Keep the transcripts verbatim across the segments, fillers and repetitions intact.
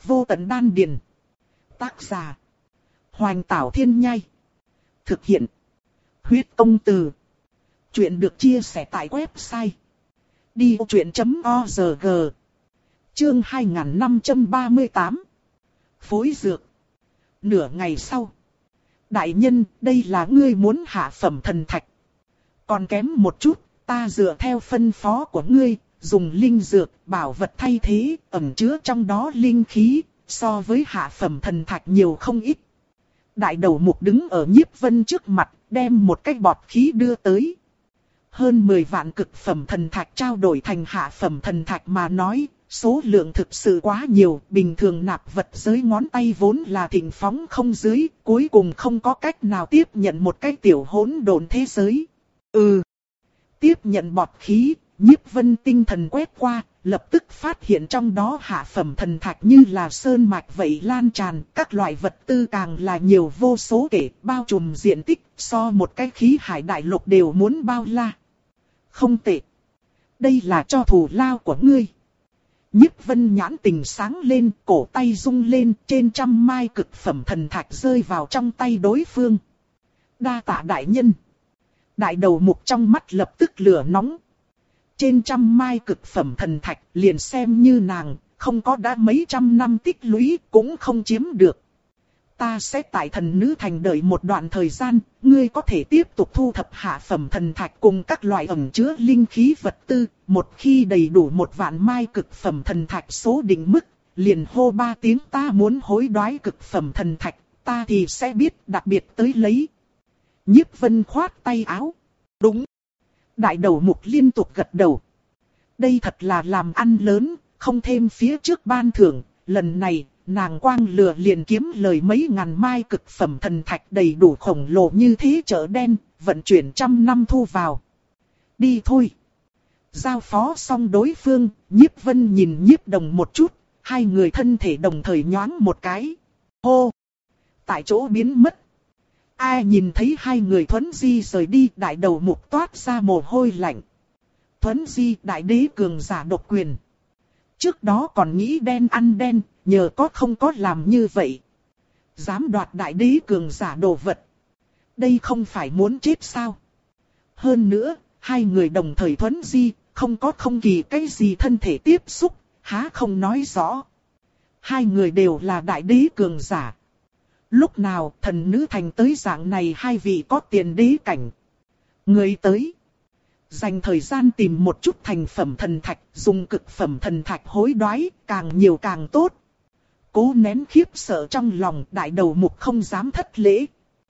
Vô tận đan điền. Tác giả. Hoành Tảo Thiên Nhai. Thực hiện. Huyết Công Từ. Chuyện được chia sẻ tại website đi vô chuyện chấm org. Chương hai nghìn năm trăm ba mươi tám. Phối dược. Nửa ngày sau. Đại nhân, đây là ngươi muốn hạ phẩm thần thạch. Còn kém một chút, ta dựa theo phân phó của ngươi, dùng linh dược, bảo vật thay thế, ẩn chứa trong đó linh khí, so với hạ phẩm thần thạch nhiều không ít. Đại đầu mục đứng ở Nhiếp Vân trước mặt, đem một cái bọt khí đưa tới. Hơn mười vạn cực phẩm thần thạch trao đổi thành hạ phẩm thần thạch mà nói, số lượng thực sự quá nhiều, bình thường nạp vật giới ngón tay vốn là thịnh phóng không dưới, cuối cùng không có cách nào tiếp nhận một cái tiểu hỗn độn thế giới. Ừ. Tiếp nhận bọt khí, Nhiếp Vân tinh thần quét qua, lập tức phát hiện trong đó hạ phẩm thần thạch như là sơn mạch vậy lan tràn, các loại vật tư càng là nhiều vô số kể, bao trùm diện tích, so một cái khí hải đại lục đều muốn bao la. Không tệ. Đây là cho thù lao của ngươi. Nhiếp Vân nhãn tình sáng lên, cổ tay rung lên, trên trăm mai cực phẩm thần thạch rơi vào trong tay đối phương. Đa tạ đại nhân. Đại đầu mục trong mắt lập tức lửa nóng. Trên trăm mai cực phẩm thần thạch liền xem như nàng, không có đã mấy trăm năm tích lũy cũng không chiếm được. Ta sẽ tại thần nữ thành đợi một đoạn thời gian, ngươi có thể tiếp tục thu thập hạ phẩm thần thạch cùng các loại ẩn chứa linh khí vật tư. Một khi đầy đủ một vạn mai cực phẩm thần thạch số định mức, liền hô ba tiếng ta muốn hối đoái cực phẩm thần thạch, ta thì sẽ biết đặc biệt tới lấy. Nhiếp Vân khoát tay áo. Đúng. Đại đầu mục liên tục gật đầu. Đây thật là làm ăn lớn, không thêm phía trước ban thưởng, lần này nàng quang lừa liền kiếm lời mấy ngàn mai cực phẩm thần thạch đầy đủ khổng lồ như thế chợ đen, vận chuyển trăm năm thu vào. Đi thôi. Giao phó xong đối phương, Nhiếp Vân nhìn Nhiếp Đồng một chút, hai người thân thể đồng thời nhoáng một cái. Hô! Tại chỗ biến mất. Ai nhìn thấy hai người Thuấn Di rời đi, đại đầu mục toát ra mồ hôi lạnh. Thuấn Di đại đế cường giả độc quyền. Trước đó còn nghĩ đen ăn đen, nhờ có không có làm như vậy. Dám đoạt đại đế cường giả đồ vật. Đây không phải muốn chết sao? Hơn nữa, hai người đồng thời Thuấn Di, không có không kỳ cái gì thân thể tiếp xúc, há không nói rõ. Hai người đều là đại đế cường giả. Lúc nào thần nữ thành tới dạng này hai vị có tiền đế cảnh. Người tới. Dành thời gian tìm một chút thành phẩm thần thạch, dùng cực phẩm thần thạch hối đoái, càng nhiều càng tốt. Cố nén khiếp sợ trong lòng, đại đầu mục không dám thất lễ.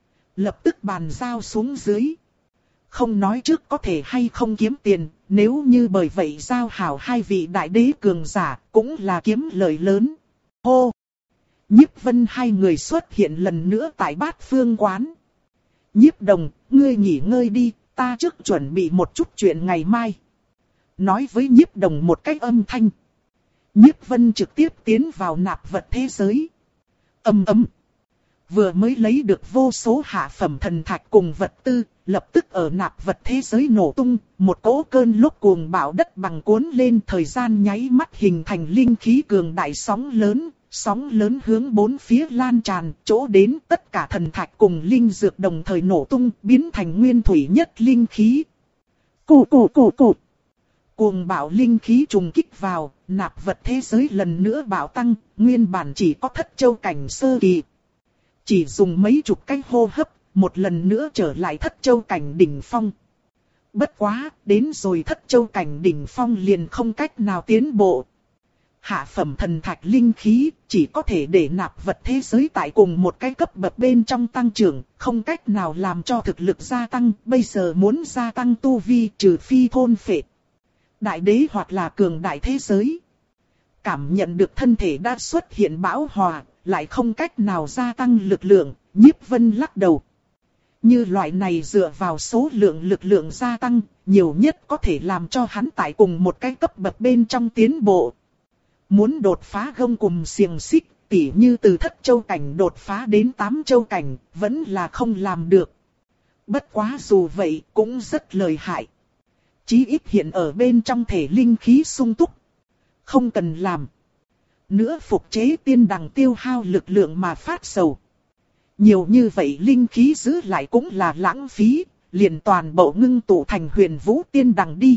Lập tức bàn giao xuống dưới. Không nói trước có thể hay không kiếm tiền, nếu như bởi vậy giao hảo hai vị đại đế cường giả, cũng là kiếm lợi lớn. Hô! Nhiếp Vân hai người xuất hiện lần nữa tại Bát Phương quán. Nhiếp Đồng, ngươi nghỉ ngơi đi, ta trước chuẩn bị một chút chuyện ngày mai. Nói với Nhiếp Đồng một cách âm thanh. Nhiếp Vân trực tiếp tiến vào nạp vật thế giới. Ầm ầm. Vừa mới lấy được vô số hạ phẩm thần thạch cùng vật tư, lập tức ở nạp vật thế giới nổ tung, một cỗ cơn lốc cuồng bạo đất bằng cuốn lên, thời gian nháy mắt hình thành linh khí cường đại sóng lớn. Sóng lớn hướng bốn phía lan tràn, chỗ đến tất cả thần thạch cùng linh dược đồng thời nổ tung, biến thành nguyên thủy nhất linh khí. Cụ cụ cụ cụ. Cuồng bạo linh khí trùng kích vào, nạp vật thế giới lần nữa bạo tăng, nguyên bản chỉ có thất châu cảnh sơ kỳ. Chỉ dùng mấy chục cái hô hấp, một lần nữa trở lại thất châu cảnh đỉnh phong. Bất quá, đến rồi thất châu cảnh đỉnh phong liền không cách nào tiến bộ. Hạ phẩm thần thạch linh khí chỉ có thể để nạp vật thế giới tại cùng một cái cấp bậc bên trong tăng trưởng, không cách nào làm cho thực lực gia tăng, bây giờ muốn gia tăng tu vi trừ phi thôn phệ. Đại đế hoặc là cường đại thế giới. Cảm nhận được thân thể đã xuất hiện bão hòa, lại không cách nào gia tăng lực lượng, Nhiếp Vân lắc đầu. Như loại này dựa vào số lượng lực lượng gia tăng, nhiều nhất có thể làm cho hắn tại cùng một cái cấp bậc bên trong tiến bộ. Muốn đột phá gông cùm xiềng xích, tỉ như từ thất châu cảnh đột phá đến tám châu cảnh, vẫn là không làm được. Bất quá dù vậy cũng rất lợi hại. Chí ít hiện ở bên trong thể linh khí sung túc. Không cần làm. nữa phục chế tiên đằng tiêu hao lực lượng mà phát sầu. Nhiều như vậy linh khí giữ lại cũng là lãng phí, liền toàn bộ ngưng tụ thành huyền vũ tiên đằng đi.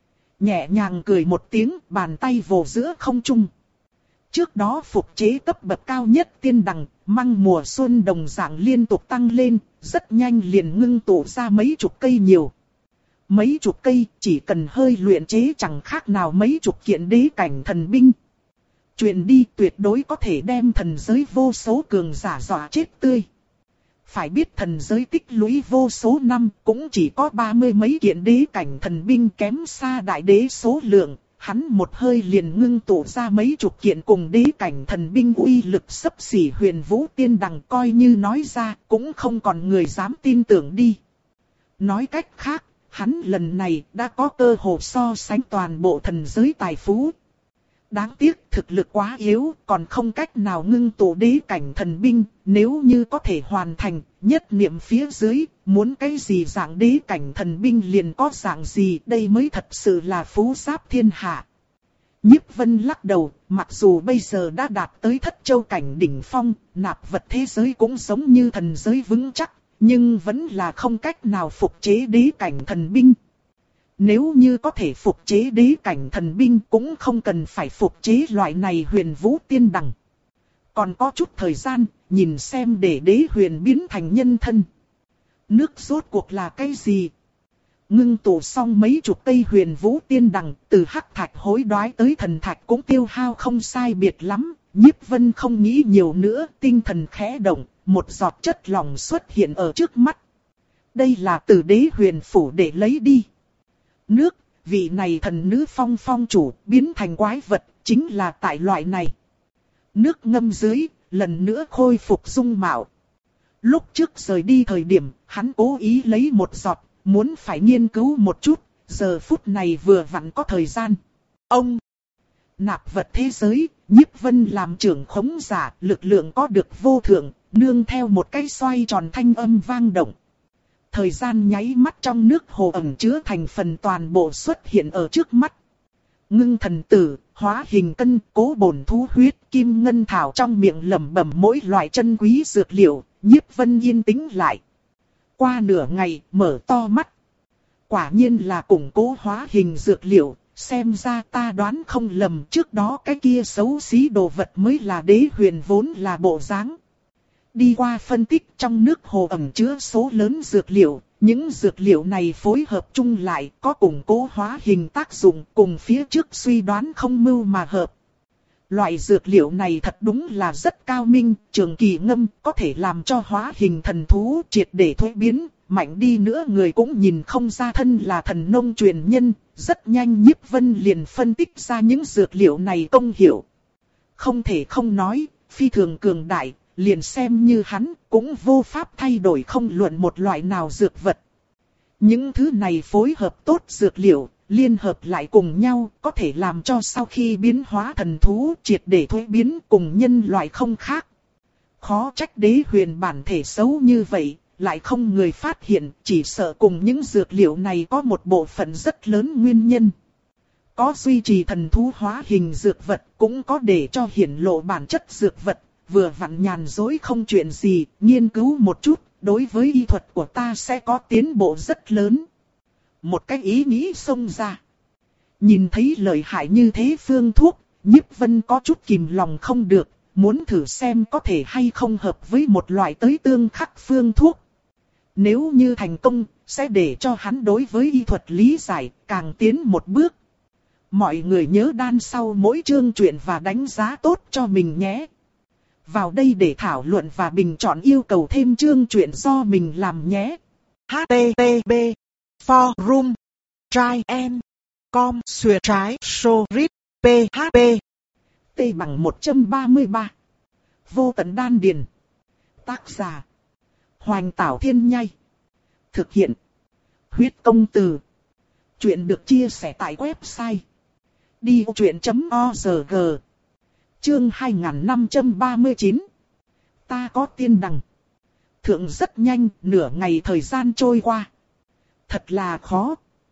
Nhẹ nhàng cười một tiếng, bàn tay vồ giữa không trung. Trước đó phục chế cấp bậc cao nhất tiên đằng, măng mùa xuân đồng dạng liên tục tăng lên, rất nhanh liền ngưng tụ ra mấy chục cây nhiều. Mấy chục cây chỉ cần hơi luyện chế chẳng khác nào mấy chục kiện đế cảnh thần binh. Truyền đi tuyệt đối có thể đem thần giới vô số cường giả dọa chết tươi. Phải biết thần giới tích lũy vô số năm cũng chỉ có ba mươi mấy kiện đế cảnh thần binh kém xa đại đế số lượng. Hắn một hơi liền ngưng tụ ra mấy chục kiện cùng đế cảnh thần binh uy lực xấp xỉ huyền vũ tiên đằng, coi như nói ra cũng không còn người dám tin tưởng đi. Nói cách khác, hắn lần này đã có cơ hội so sánh toàn bộ thần giới tài phú. Đáng tiếc thực lực quá yếu, còn không cách nào ngưng tụ đế cảnh thần binh. Nếu như có thể hoàn thành, nhất niệm phía dưới, muốn cái gì dạng đế cảnh thần binh liền có dạng gì, đây mới thật sự là phú giáp thiên hạ. Nhiếp Vân lắc đầu, mặc dù bây giờ đã đạt tới thất châu cảnh đỉnh phong, nạp vật thế giới cũng giống như thần giới vững chắc, nhưng vẫn là không cách nào phục chế đế cảnh thần binh. Nếu như có thể phục chế đế cảnh thần binh cũng không cần phải phục chế loại này huyền vũ tiên đằng. Còn có chút thời gian, nhìn xem để đế huyền biến thành nhân thân. Nước rốt cuộc là cái gì? Ngưng tụ xong mấy chục cây huyền vũ tiên đằng, từ hắc thạch hối đoái tới thần thạch cũng tiêu hao không sai biệt lắm. Nhiếp Vân không nghĩ nhiều nữa, tinh thần khẽ động, một giọt chất lỏng xuất hiện ở trước mắt. Đây là từ đế huyền phủ để lấy đi. Nước, vị này thần nữ phong phong chủ, biến thành quái vật, chính là tại loại này. Nước ngâm dưới, lần nữa khôi phục dung mạo. Lúc trước rời đi thời điểm, hắn cố ý lấy một giọt, muốn phải nghiên cứu một chút, giờ phút này vừa vặn có thời gian. Ông, nạp vật thế giới, Nhiếp Vân làm trưởng khống giả, lực lượng có được vô thượng, nương theo một cái xoay tròn thanh âm vang động. Thời gian nháy mắt trong nước hồ ẩn chứa thành phần toàn bộ xuất hiện ở trước mắt. Ngưng thần tử, hóa hình cân, cố bổn thú huyết, kim ngân thảo trong miệng lẩm bẩm mỗi loại chân quý dược liệu, Nhiếp Vân yên tĩnh lại. Qua nửa ngày, mở to mắt. Quả nhiên là củng cố hóa hình dược liệu, xem ra ta đoán không lầm, trước đó cái kia xấu xí đồ vật mới là đế huyền vốn là bộ dáng. Đi qua phân tích, trong nước hồ ẩn chứa số lớn dược liệu, những dược liệu này phối hợp chung lại có củng cố hóa hình tác dụng, cùng phía trước suy đoán không mưu mà hợp. Loại dược liệu này thật đúng là rất cao minh, trường kỳ ngâm có thể làm cho hóa hình thần thú triệt để thuế biến, mạnh đi nữa người cũng nhìn không ra thân là thần nông truyền nhân. Rất nhanh Nhiếp Vân liền phân tích ra những dược liệu này công hiệu. Không thể không nói, phi thường cường đại. Liền xem như hắn, cũng vô pháp thay đổi không luận một loại nào dược vật. Những thứ này phối hợp tốt dược liệu, liên hợp lại cùng nhau, có thể làm cho sau khi biến hóa thần thú triệt để thuế biến cùng nhân loại không khác. Khó trách đế huyền bản thể xấu như vậy, lại không người phát hiện, chỉ sợ cùng những dược liệu này có một bộ phận rất lớn nguyên nhân. Có duy trì thần thú hóa hình dược vật, cũng có để cho hiển lộ bản chất dược vật. Vừa vặn nhàn dối không chuyện gì, nghiên cứu một chút, đối với y thuật của ta sẽ có tiến bộ rất lớn. Một cái ý nghĩ xông ra. Nhìn thấy lợi hại như thế phương thuốc, Nhiếp Vân có chút kìm lòng không được, muốn thử xem có thể hay không hợp với một loại tới tương khắc phương thuốc. Nếu như thành công, sẽ để cho hắn đối với y thuật lý giải càng tiến một bước. Mọi người nhớ đan sau mỗi chương truyện và đánh giá tốt cho mình nhé. Vào đây để thảo luận và bình chọn yêu cầu thêm chương truyện do mình làm nhé. H T T P Forum Try and Com Xuyệt trái So Rip P H P T bằng một trăm ba mươi ba. Vô tận đan điền. Tác giả Hoành Tảo Thiên Nhai. Thực hiện Huyết Công Từ. Chuyện được chia sẻ tại website đi vô chuyện chấm org. Chương hai nghìn năm trăm ba mươi chín. Ta có tiên đằng. Thượng rất nhanh, nửa ngày thời gian trôi qua. Thật là khó.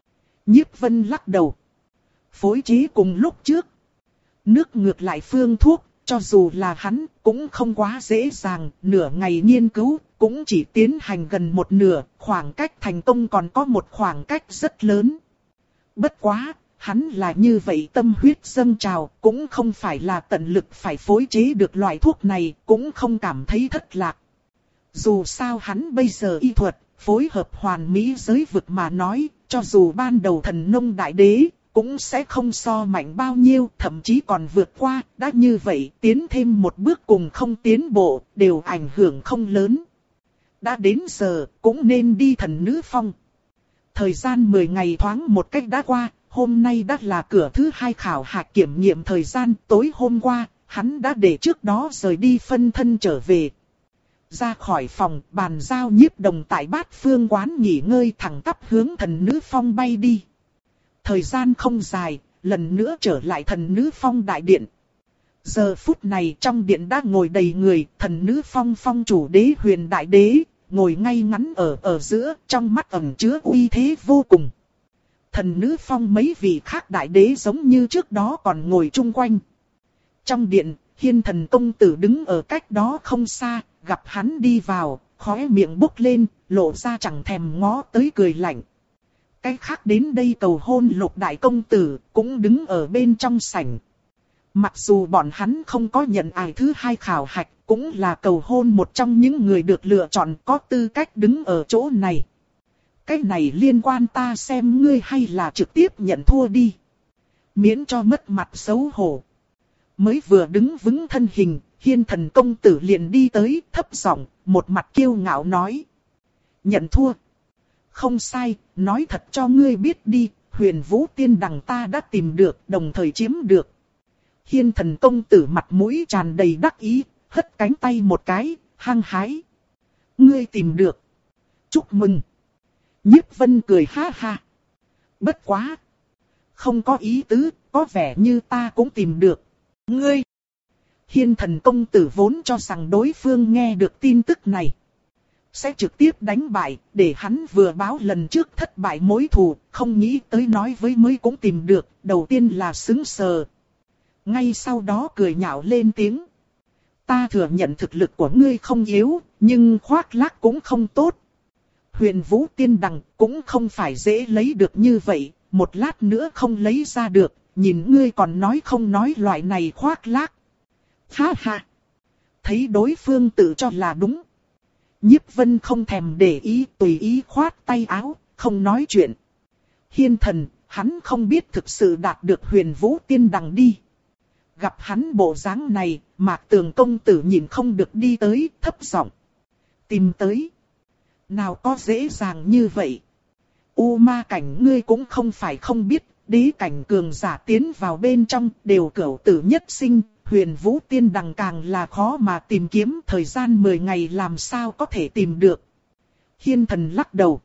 Nhiếp Vân lắc đầu. Phối trí cùng lúc trước. Nước ngược lại phương thuốc, cho dù là hắn, cũng không quá dễ dàng, nửa ngày nghiên cứu, cũng chỉ tiến hành gần một nửa, khoảng cách thành công còn có một khoảng cách rất lớn. Bất quá, hắn là như vậy tâm huyết dâng trào, cũng không phải là tận lực phải phối chế được loại thuốc này, cũng không cảm thấy thất lạc. Dù sao hắn bây giờ y thuật, phối hợp hoàn mỹ giới vực mà nói, cho dù ban đầu thần nông đại đế, cũng sẽ không so mạnh bao nhiêu, thậm chí còn vượt qua, đã như vậy tiến thêm một bước cùng không tiến bộ, đều ảnh hưởng không lớn. Đã đến giờ, cũng nên đi thần nữ phong. Thời gian mười ngày thoáng một cách đã qua, hôm nay đã là cửa thứ hai khảo hạch kiểm nghiệm thời gian, tối hôm qua, hắn đã để trước đó rời đi phân thân trở về. Ra khỏi phòng, bàn giao Nhiếp Đồng tại Bát Phương quán nghỉ ngơi thẳng tắp hướng thần nữ phong bay đi. Thời gian không dài, lần nữa trở lại thần nữ phong đại điện. Giờ phút này trong điện đã ngồi đầy người, thần nữ phong phong chủ đế huyền đại đế, ngồi ngay ngắn ở ở giữa, trong mắt ẩn chứa uy thế vô cùng. Thần nữ phong mấy vị khác đại đế giống như trước đó còn ngồi chung quanh. Trong điện, Hiên thần công tử đứng ở cách đó không xa, gặp hắn đi vào, khóe miệng bốc lên, lộ ra chẳng thèm ngó tới cười lạnh. Cái khác đến đây cầu hôn Lục đại công tử, cũng đứng ở bên trong sảnh. Mặc dù bọn hắn không có nhận ai thứ hai khảo hạch, cũng là cầu hôn một trong những người được lựa chọn có tư cách đứng ở chỗ này. Cái này liên quan ta xem ngươi hay là trực tiếp nhận thua đi. Miễn cho mất mặt xấu hổ. Mới vừa đứng vững thân hình, Hiên thần công tử liền đi tới, thấp giọng, một mặt kiêu ngạo nói. Nhận thua. Không sai, nói thật cho ngươi biết đi, Huyền Vũ Tiên Đằng ta đã tìm được, đồng thời chiếm được. Hiên thần công tử mặt mũi tràn đầy đắc ý, hất cánh tay một cái, hăng hái. Ngươi tìm được. Chúc mừng. Nhiếp Vân cười ha ha. Bất quá. Không có ý tứ, có vẻ như ta cũng tìm được. Ngươi. Hiên thần công tử vốn cho rằng đối phương nghe được tin tức này sẽ trực tiếp đánh bại, để hắn vừa báo lần trước thất bại mối thù, không nghĩ tới nói với mới cũng tìm được, đầu tiên là sững sờ. Ngay sau đó cười nhạo lên tiếng. Ta thừa nhận thực lực của ngươi không yếu, nhưng khoác lác cũng không tốt. Huyền Vũ Tiên Đằng cũng không phải dễ lấy được như vậy, một lát nữa không lấy ra được, nhìn ngươi còn nói không nói loại này khoác lác. Ha ha! Thấy đối phương tự cho là đúng. Nhiếp Vân không thèm để ý, tùy ý khoát tay áo, không nói chuyện. Hiên thần, hắn không biết thực sự đạt được Huyền Vũ Tiên Đằng đi. Gặp hắn bộ dáng này, Mạc Tường công tử nhìn không được đi tới, thấp giọng. Tìm tới. Nào có dễ dàng như vậy. U ma cảnh ngươi cũng không phải không biết, đế cảnh cường giả tiến vào bên trong đều cửu tử nhất sinh. Huyền Vũ Tiên Đằng càng là khó mà tìm kiếm, thời gian mười ngày làm sao có thể tìm được. Hiên thần lắc đầu.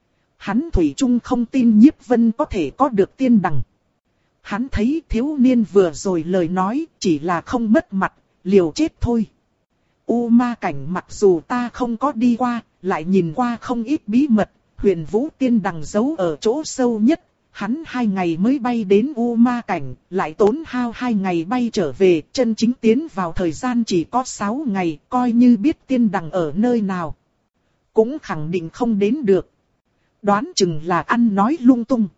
Hắn thủy chung không tin Nhiếp Vân có thể có được tiên đằng. Hắn thấy thiếu niên vừa rồi lời nói chỉ là không mất mặt, liều chết thôi. U ma cảnh mặc dù ta không có đi qua, lại nhìn qua không ít bí mật, Huyền Vũ Tiên Đằng giấu ở chỗ sâu nhất. Hắn hai ngày mới bay đến U ma cảnh, lại tốn hao hai ngày bay trở về, chân chính tiến vào thời gian chỉ có sáu ngày, coi như biết tiên đằng ở nơi nào. Cũng khẳng định không đến được. Đoán chừng là ăn nói lung tung.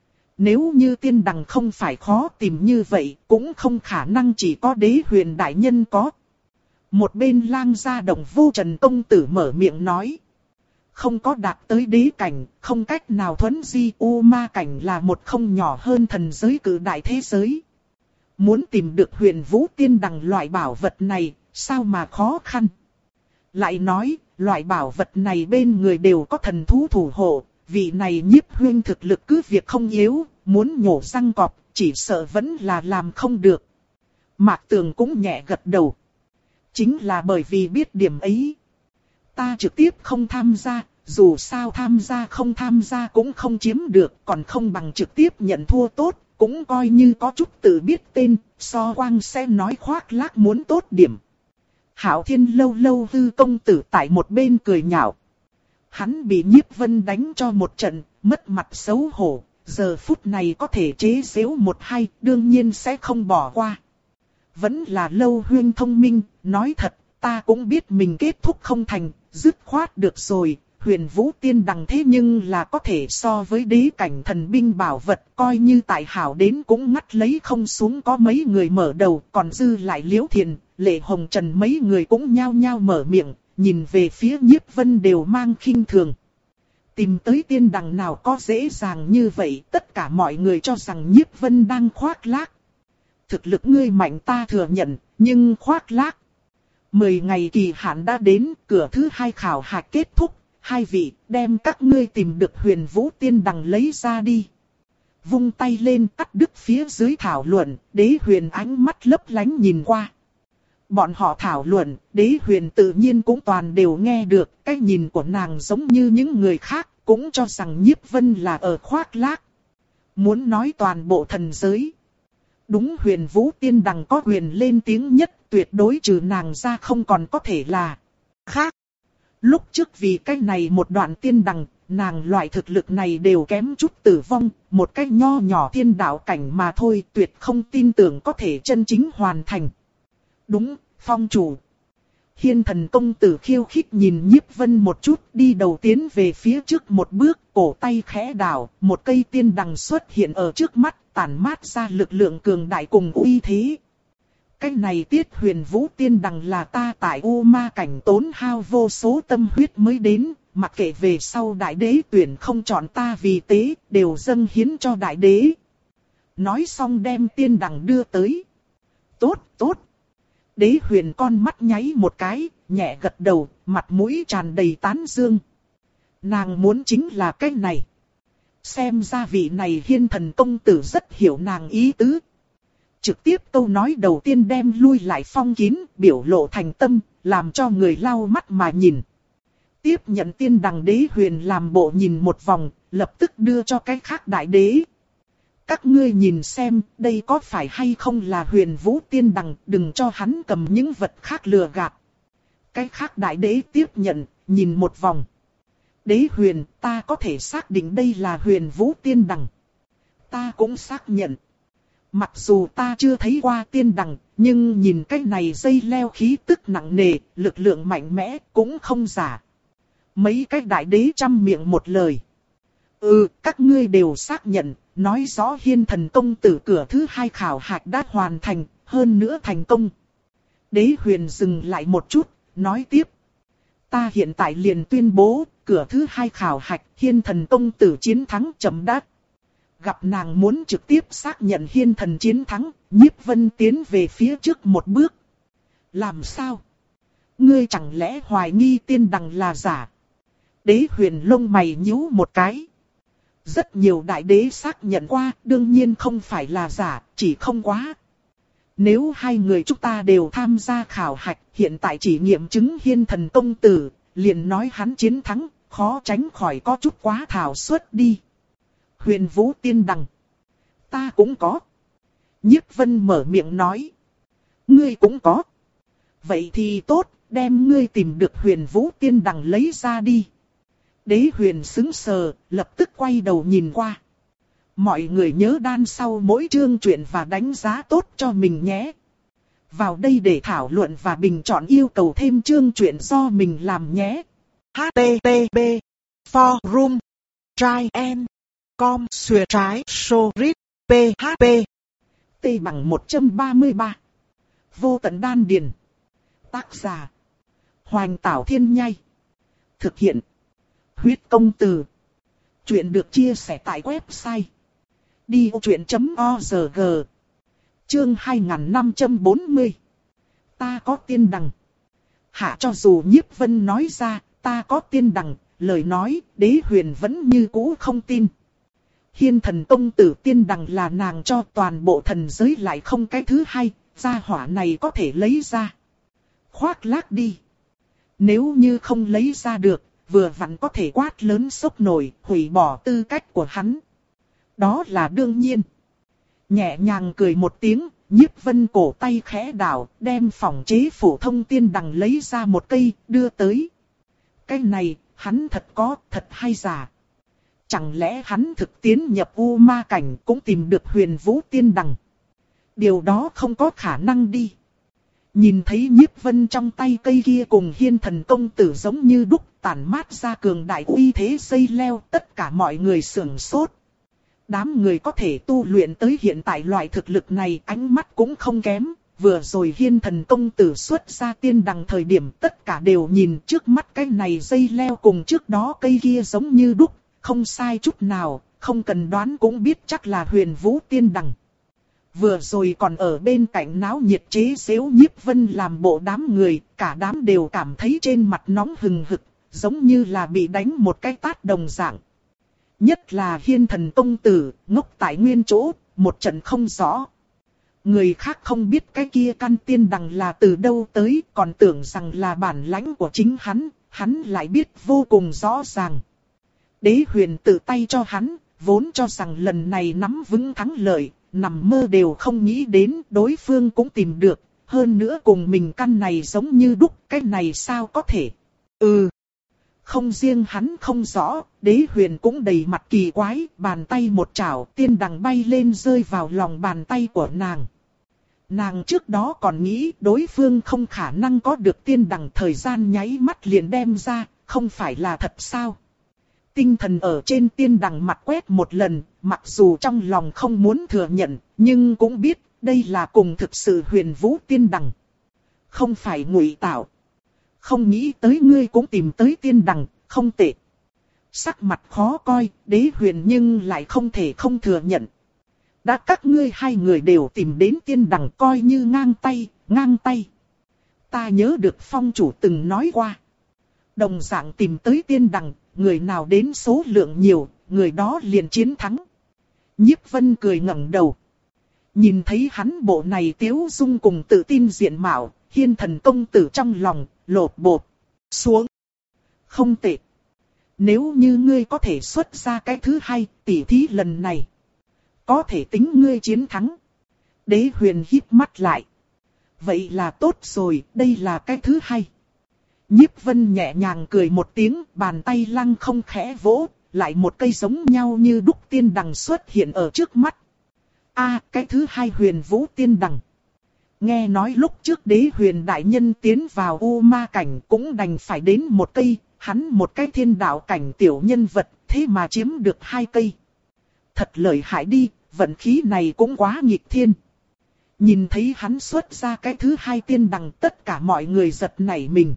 Nếu như tiên đằng không phải khó tìm như vậy, cũng không khả năng chỉ có đế huyền đại nhân có. Một bên lang gia động vô trần công tử mở miệng nói. Không có đạt tới đế cảnh, không cách nào thuấn di. U ma cảnh là một không nhỏ hơn thần giới cử đại thế giới. Muốn tìm được Huyền Vũ Tiên Đằng loại bảo vật này, sao mà khó khăn. Lại nói, loại bảo vật này bên người đều có thần thú thủ hộ. Vị này Nhiếp huynh thực lực cứ việc không yếu, muốn nhổ răng cọp, chỉ sợ vẫn là làm không được. Mạc Tường cũng nhẹ gật đầu. Chính là bởi vì biết điểm ấy. Ta trực tiếp không tham gia, dù sao tham gia không tham gia cũng không chiếm được, còn không bằng trực tiếp nhận thua tốt, cũng coi như có chút tự biết tên, so quang sẽ nói khoác lác muốn tốt điểm. Hạo Thiên lâu lâu hư công tử tại một bên cười nhạo. Hắn bị Nhiếp Vân đánh cho một trận, mất mặt xấu hổ, giờ phút này có thể chế giễu một hai, đương nhiên sẽ không bỏ qua. Vẫn là Lâu Huyên thông minh, nói thật, ta cũng biết mình kết thúc không thành, dứt khoát được rồi. Huyền Vũ Tiên Đằng thế nhưng là có thể so với đế cảnh thần binh bảo vật, coi như tại hảo đến cũng ngắt lấy không xuống, có mấy người mở đầu, còn dư lại Liễu Thiền, Lệ Hồng Trần mấy người cũng nhao nhao mở miệng, nhìn về phía Nhiếp Vân đều mang khinh thường. Tìm tới tiên đằng nào có dễ dàng như vậy, tất cả mọi người cho rằng Nhiếp Vân đang khoác lác. Thực lực ngươi mạnh ta thừa nhận, nhưng khoác lác. Mười ngày kỳ hạn đã đến, cửa thứ hai khảo hạch kết thúc. Hai vị, đem các ngươi tìm được Huyền Vũ Tiên Đằng lấy ra đi. Vung tay lên cắt đứt phía dưới thảo luận, Đế Huyền ánh mắt lấp lánh nhìn qua. Bọn họ thảo luận, Đế Huyền tự nhiên cũng toàn đều nghe được, cái nhìn của nàng giống như những người khác, cũng cho rằng Nhiếp Vân là ở khoác lác. Muốn nói toàn bộ thần giới. Đúng, Huyền Vũ Tiên Đằng có quyền lên tiếng nhất, tuyệt đối trừ nàng ra không còn có thể là khác. Lúc trước vì cái này một đoạn tiên đằng, nàng loại thực lực này đều kém chút tử vong, một cái nho nhỏ thiên đạo cảnh mà thôi, tuyệt không tin tưởng có thể chân chính hoàn thành. Đúng, phong chủ. Hiên Thần công tử khiêu khích nhìn Nhiếp Vân một chút, đi đầu tiến về phía trước một bước, cổ tay khẽ đảo, một cây tiên đằng xuất hiện ở trước mắt, tản mát ra lực lượng cường đại cùng uy thế. Cái này Tiết Huyền Vũ Tiên Đằng là ta tại U Ma cảnh tốn hao vô số tâm huyết mới đến, mặc kệ về sau đại đế tuyển không chọn ta vì tế, đều dâng hiến cho đại đế. Nói xong đem tiên đằng đưa tới. Tốt, tốt. Đế Huyền con mắt nháy một cái, nhẹ gật đầu, mặt mũi tràn đầy tán dương. Nàng muốn chính là cái này. Xem ra vị này Hiên Thần công tử rất hiểu nàng ý tứ. Trực tiếp câu nói đầu tiên đem lui lại phong kín, biểu lộ thành tâm, làm cho người lau mắt mà nhìn. Tiếp nhận tiên đằng, Đế Huyền làm bộ nhìn một vòng, lập tức đưa cho cái khác đại đế. Các ngươi nhìn xem, đây có phải hay không là Huyền Vũ Tiên Đằng, đừng cho hắn cầm những vật khác lừa gạt. Cái khác đại đế tiếp nhận, nhìn một vòng. Đế Huyền, ta có thể xác định đây là Huyền Vũ Tiên Đằng. Ta cũng xác nhận. Mặc dù ta chưa thấy qua tiên đằng, nhưng nhìn cái này dây leo khí tức nặng nề, lực lượng mạnh mẽ, cũng không giả. Mấy cái đại đế trăm miệng một lời. Ừ, các ngươi đều xác nhận, nói rõ Hiên Thần công tử cửa thứ hai khảo hạch đã hoàn thành, hơn nữa thành công. Đế Huyền dừng lại một chút, nói tiếp. Ta hiện tại liền tuyên bố, cửa thứ hai khảo hạch, Hiên Thần công tử chiến thắng chấm đát. Gặp nàng muốn trực tiếp xác nhận Hiên Thần chiến thắng, Nhiếp Vân tiến về phía trước một bước. Làm sao? Ngươi chẳng lẽ hoài nghi tiên đằng là giả? Đế Huyền lông mày nhíu một cái. Rất nhiều đại đế xác nhận qua, đương nhiên không phải là giả, chỉ không quá. Nếu hai người chúng ta đều tham gia khảo hạch, hiện tại chỉ nghiệm chứng Hiên Thần công tử, liền nói hắn chiến thắng, khó tránh khỏi có chút quá thảo suất đi. Huyền Vũ Tiên Đằng. Ta cũng có. Nhiếp Vân mở miệng nói. Ngươi cũng có. Vậy thì tốt, đem ngươi tìm được Huyền Vũ Tiên Đằng lấy ra đi. Đế Huyền sững sờ, lập tức quay đầu nhìn qua. Mọi người nhớ đan sau mỗi chương truyện và đánh giá tốt cho mình nhé. Vào đây để thảo luận và bình chọn, yêu cầu thêm chương truyện do mình làm nhé. H T T P Forum Trine Com xuyệt trái Sorit P H P T bằng một trăm ba mươi ba. Vô tận đan điền. Tác giả Hoành Tảo Thiên Nhai. Thực hiện Huyết Công Từ. Chuyện được chia sẻ tại website đi ô truyện chấm org. Chương hai nghìn năm trăm bốn mươi. Ta có tiên đằng. Hạ cho dù Nhiếp Vân nói ra ta có tiên đằng, lời nói Đế Huyền vẫn như cũ không tin. Hiên Thần công tử tiên đằng là nàng cho, toàn bộ thần giới lại không cái thứ hai, gia hỏa này có thể lấy ra. Khoác lác đi. Nếu như không lấy ra được, vừa vặn có thể quát lớn sốc nổi, hủy bỏ tư cách của hắn. Đó là đương nhiên. Nhẹ nhàng cười một tiếng, Nhiếp Vân cổ tay khẽ đảo, đem phòng chế phổ thông tiên đằng lấy ra một cây, đưa tới. Cái này, hắn thật có, thật hay giả? Chẳng lẽ hắn thực tiến nhập U Ma cảnh cũng tìm được Huyền Vũ Tiên Đằng? Điều đó không có khả năng đi. Nhìn thấy Nhiếp Vân trong tay cây kia cùng Hiên Thần công tử giống như đúc, tản mát ra cường đại uy thế dây leo, tất cả mọi người sửng sốt. Đám người có thể tu luyện tới hiện tại loại thực lực này ánh mắt cũng không kém. Vừa rồi Hiên Thần công tử xuất ra tiên đằng thời điểm tất cả đều nhìn trước mắt cái này dây leo cùng trước đó cây kia giống như đúc, không sai chút nào, không cần đoán cũng biết chắc là Huyền Vũ tiên đằng. Vừa rồi còn ở bên cạnh náo nhiệt chế giễu Nhiếp Vân làm bộ đám người, cả đám đều cảm thấy trên mặt nóng hừng hực, giống như là bị đánh một cái tát đồng dạng. Nhất là Hiên Thần công tử, ngốc tại nguyên chỗ, một trận không rõ. Người khác không biết cái kia căn tiên đằng là từ đâu tới, còn tưởng rằng là bản lãnh của chính hắn, hắn lại biết vô cùng rõ ràng. Đế Huyền tự tay cho hắn, vốn cho rằng lần này nắm vững thắng lợi, nằm mơ đều không nghĩ đến đối phương cũng tìm được, hơn nữa cùng mình căn này giống như đúc, cái này sao có thể. Ừ, không riêng hắn không rõ, Đế Huyền cũng đầy mặt kỳ quái, bàn tay một chảo, tiên đằng bay lên rơi vào lòng bàn tay của nàng. Nàng trước đó còn nghĩ đối phương không khả năng có được tiên đằng, thời gian nháy mắt liền đem ra, không phải là thật sao. Tinh thần ở trên tiên đằng mặt quét một lần, mặc dù trong lòng không muốn thừa nhận, nhưng cũng biết đây là cùng thực sự Huyền Vũ tiên đằng. Không phải ngụy tạo. Không nghĩ tới ngươi cũng tìm tới tiên đằng, không tệ. Sắc mặt khó coi, Đế Huyền nhưng lại không thể không thừa nhận. Đã các ngươi hai người đều tìm đến tiên đằng coi như ngang tay, ngang tay. Ta nhớ được phong chủ từng nói qua. Đồng dạng tìm tới tiên đằng, người nào đến số lượng nhiều, người đó liền chiến thắng. Nhiếp Vân cười ngẩng đầu. Nhìn thấy hắn bộ này tiếu dung cùng tự tin diện mạo, Hiên Thần công tử trong lòng, lột bột, xuống. Không tệ. Nếu như ngươi có thể xuất ra cái thứ hai, tỉ thí lần này, có thể tính ngươi chiến thắng. Đế Huyền híp mắt lại. Vậy là tốt rồi, đây là cái thứ hai. Nhiếp Vân nhẹ nhàng cười một tiếng, bàn tay lăng không khẽ vỗ, lại một cây giống nhau như đúc tiên đằng xuất hiện ở trước mắt. A, à, cái thứ hai Huyền Vũ tiên đằng. Nghe nói lúc trước Đế Huyền đại nhân tiến vào U Ma cảnh cũng đành phải đến một cây, hắn một cái thiên đạo cảnh tiểu nhân vật, thế mà chiếm được hai cây. Thật lợi hại đi, vận khí này cũng quá nghịch thiên. Nhìn thấy hắn xuất ra cái thứ hai tiên đằng, tất cả mọi người giật nảy mình.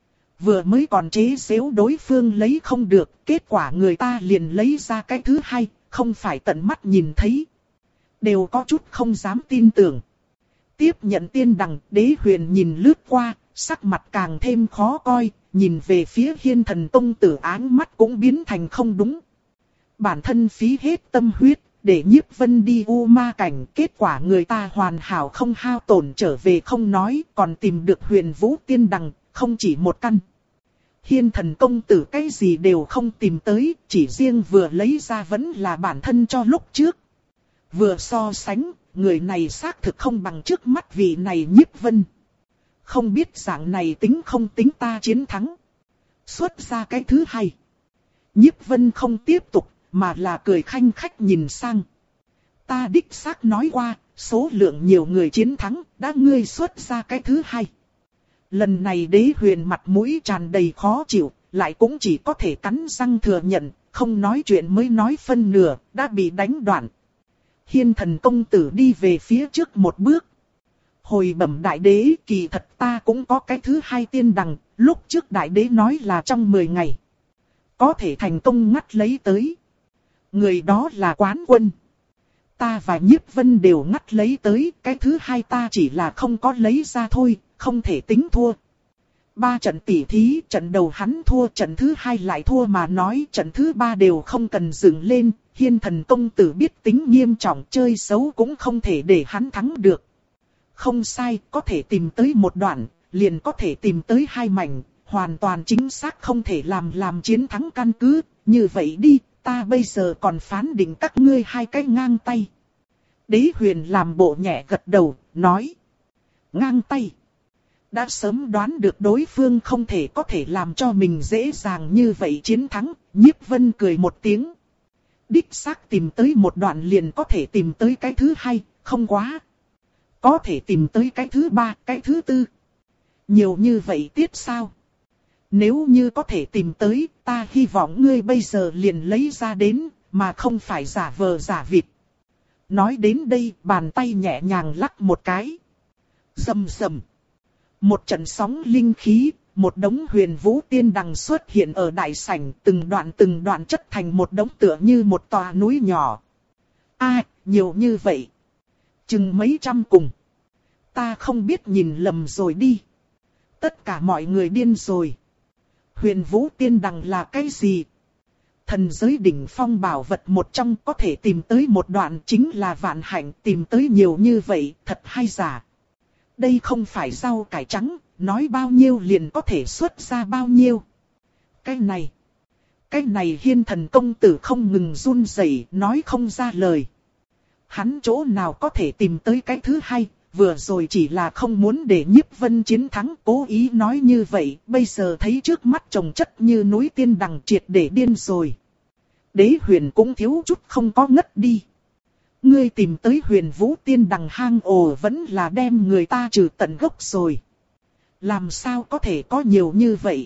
Vừa mới còn chế giễu đối phương lấy không được, kết quả người ta liền lấy ra cái thứ hai, không phải tận mắt nhìn thấy. Đều có chút không dám tin tưởng. Tiếp nhận tiên đằng, Đế Huyền nhìn lướt qua, sắc mặt càng thêm khó coi, nhìn về phía Hiên Thần tông tử áng mắt cũng biến thành không đúng. Bản thân phí hết tâm huyết, để Nhiếp Vân đi U Ma cảnh, kết quả người ta hoàn hảo không hao tổn trở về không nói, còn tìm được Huyền Vũ tiên đằng, không chỉ một căn. Hiên Thần công tử cái gì đều không tìm tới, chỉ riêng vừa lấy ra vẫn là bản thân cho lúc trước. Vừa so sánh, người này xác thực không bằng trước mắt vị này Nhiếp Vân. Không biết dạng này tính không tính ta chiến thắng. Xuất ra cái thứ hai. Nhiếp Vân không tiếp tục, mà là cười khanh khách nhìn sang. Ta đích xác nói qua, số lượng nhiều người chiến thắng, đã ngươi xuất ra cái thứ hai. Lần này Đế Huyền mặt mũi tràn đầy khó chịu, lại cũng chỉ có thể cắn răng thừa nhận, không nói chuyện mới nói phân nửa, đã bị đánh đoạn. Hiên Thần công tử đi về phía trước một bước. Hồi bẩm đại đế, kỳ thật ta cũng có cái thứ hai tiên đằng, lúc trước đại đế nói là trong mười ngày. Có thể thành công ngắt lấy tới. Người đó là Quán Quân. Ta và Nhiếp Vân đều ngắt lấy tới, cái thứ hai ta chỉ là không có lấy ra thôi, không thể tính thua. Ba trận tỉ thí, trận đầu hắn thua, trận thứ hai lại thua mà nói, trận thứ ba đều không cần dựng lên. Hiên Thần công tử biết tính nghiêm trọng, chơi xấu cũng không thể để hắn thắng được. Không sai, có thể tìm tới một đoạn, liền có thể tìm tới hai mảnh, hoàn toàn chính xác không thể làm làm chiến thắng căn cứ. Như vậy đi, ta bây giờ còn phán định các ngươi hai cái ngang tay. Đế Huyền làm bộ nhẹ gật đầu, nói. Ngang tay. Đã sớm đoán được đối phương không thể có thể làm cho mình dễ dàng như vậy chiến thắng, Nhiếp Vân cười một tiếng. Đích xác tìm tới một đoạn liền có thể tìm tới cái thứ hai, không quá. có thể tìm tới cái thứ ba, cái thứ tư. Nhiều như vậy tiết sao? Nếu như có thể tìm tới, ta hy vọng ngươi bây giờ liền lấy ra đến, mà không phải giả vờ giả vịt. Nói đến đây, bàn tay nhẹ nhàng lắc một cái. Rầm rầm. Một trận sóng linh khí, một đống huyền vũ tiên đằng xuất hiện ở đại sảnh, từng đoạn từng đoạn chất thành một đống tựa như một tòa núi nhỏ. A, à, nhiều như vậy. Chừng mấy trăm cùng. Ta không biết nhìn lầm rồi đi. Tất cả mọi người điên rồi. Huyền vũ tiên đằng là cái gì? Thần giới đỉnh phong bảo vật một trong, có thể tìm tới một đoạn chính là vạn hạnh, tìm tới nhiều như vậy, thật hay giả? Đây không phải rau cải trắng, nói bao nhiêu liền có thể xuất ra bao nhiêu. Cái này, cái này Hiên Thần công tử không ngừng run rẩy, nói không ra lời. Hắn chỗ nào có thể tìm tới cái thứ hai, vừa rồi chỉ là không muốn để Nhiếp Vân chiến thắng, cố ý nói như vậy, bây giờ thấy trước mắt chồng chất như núi tiên đằng, triệt để điên rồi. Đế Huyền cũng thiếu chút không có ngất đi. Ngươi tìm tới Huyền Vũ tiên đằng hang ổ vẫn là đem người ta trừ tận gốc rồi. Làm sao có thể có nhiều như vậy?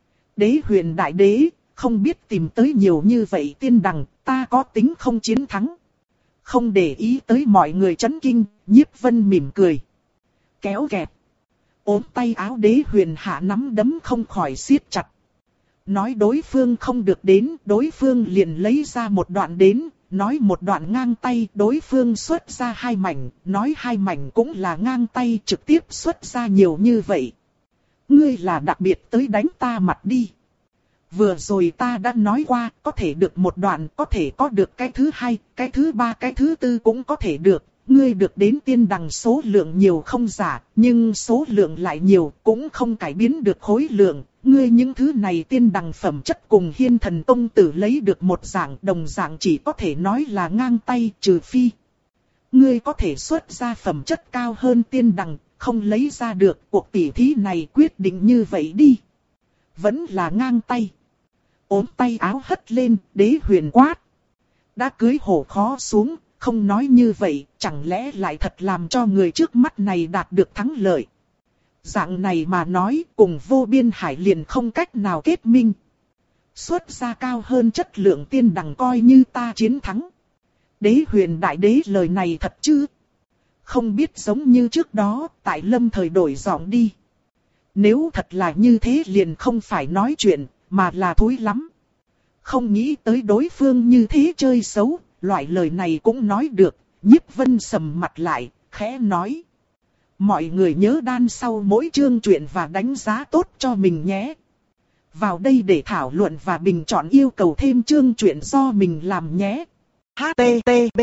Đế Huyền đại đế, không biết tìm tới nhiều như vậy tiên đằng, ta có tính không chiến thắng. Không để ý tới mọi người chấn kinh, Nhiếp Vân mỉm cười. Kéo kẹt. Ốm tay áo Đế Huyền hạ nắm đấm không khỏi siết chặt. Nói đối phương không được đến, đối phương liền lấy ra một đoạn đến, nói một đoạn ngang tay, đối phương xuất ra hai mảnh, nói hai mảnh cũng là ngang tay, trực tiếp xuất ra nhiều như vậy. Ngươi là đặc biệt tới đánh ta mặt đi. Vừa rồi ta đã nói qua, có thể được một đoạn, có thể có được cái thứ hai, cái thứ ba, cái thứ tư cũng có thể được. Ngươi được đến tiên đằng số lượng nhiều không giả, nhưng số lượng lại nhiều cũng không cải biến được khối lượng. Ngươi những thứ này tiên đằng phẩm chất cùng Hiên Thần công tử lấy được một dạng, đồng dạng chỉ có thể nói là ngang tay, trừ phi ngươi có thể xuất ra phẩm chất cao hơn tiên đằng, không lấy ra được. Cuộc tỉ thí này quyết định như vậy đi. Vẫn là ngang tay. Ốm tay áo hất lên, Đế Huyền quát. Đã cưới hổ khó xuống, không nói như vậy, chẳng lẽ lại thật làm cho người trước mắt này đạt được thắng lợi. Dạng này mà nói, cùng vô biên hải liền không cách nào kết minh. Xuất ra cao hơn chất lượng tiên đằng coi như ta chiến thắng. Đế Huyền đại đế lời này thật chứ? Không biết giống như trước đó, tại lâm thời đổi giọng đi. Nếu thật là như thế liền không phải nói chuyện, mà là thối lắm. Không nghĩ tới đối phương như thế chơi xấu, loại lời này cũng nói được. Nhiếp Vân sầm mặt lại, khẽ nói. Mọi người nhớ đan sau mỗi chương truyện và đánh giá tốt cho mình nhé. Vào đây để thảo luận và bình chọn yêu cầu thêm chương truyện do mình làm nhé. H T T P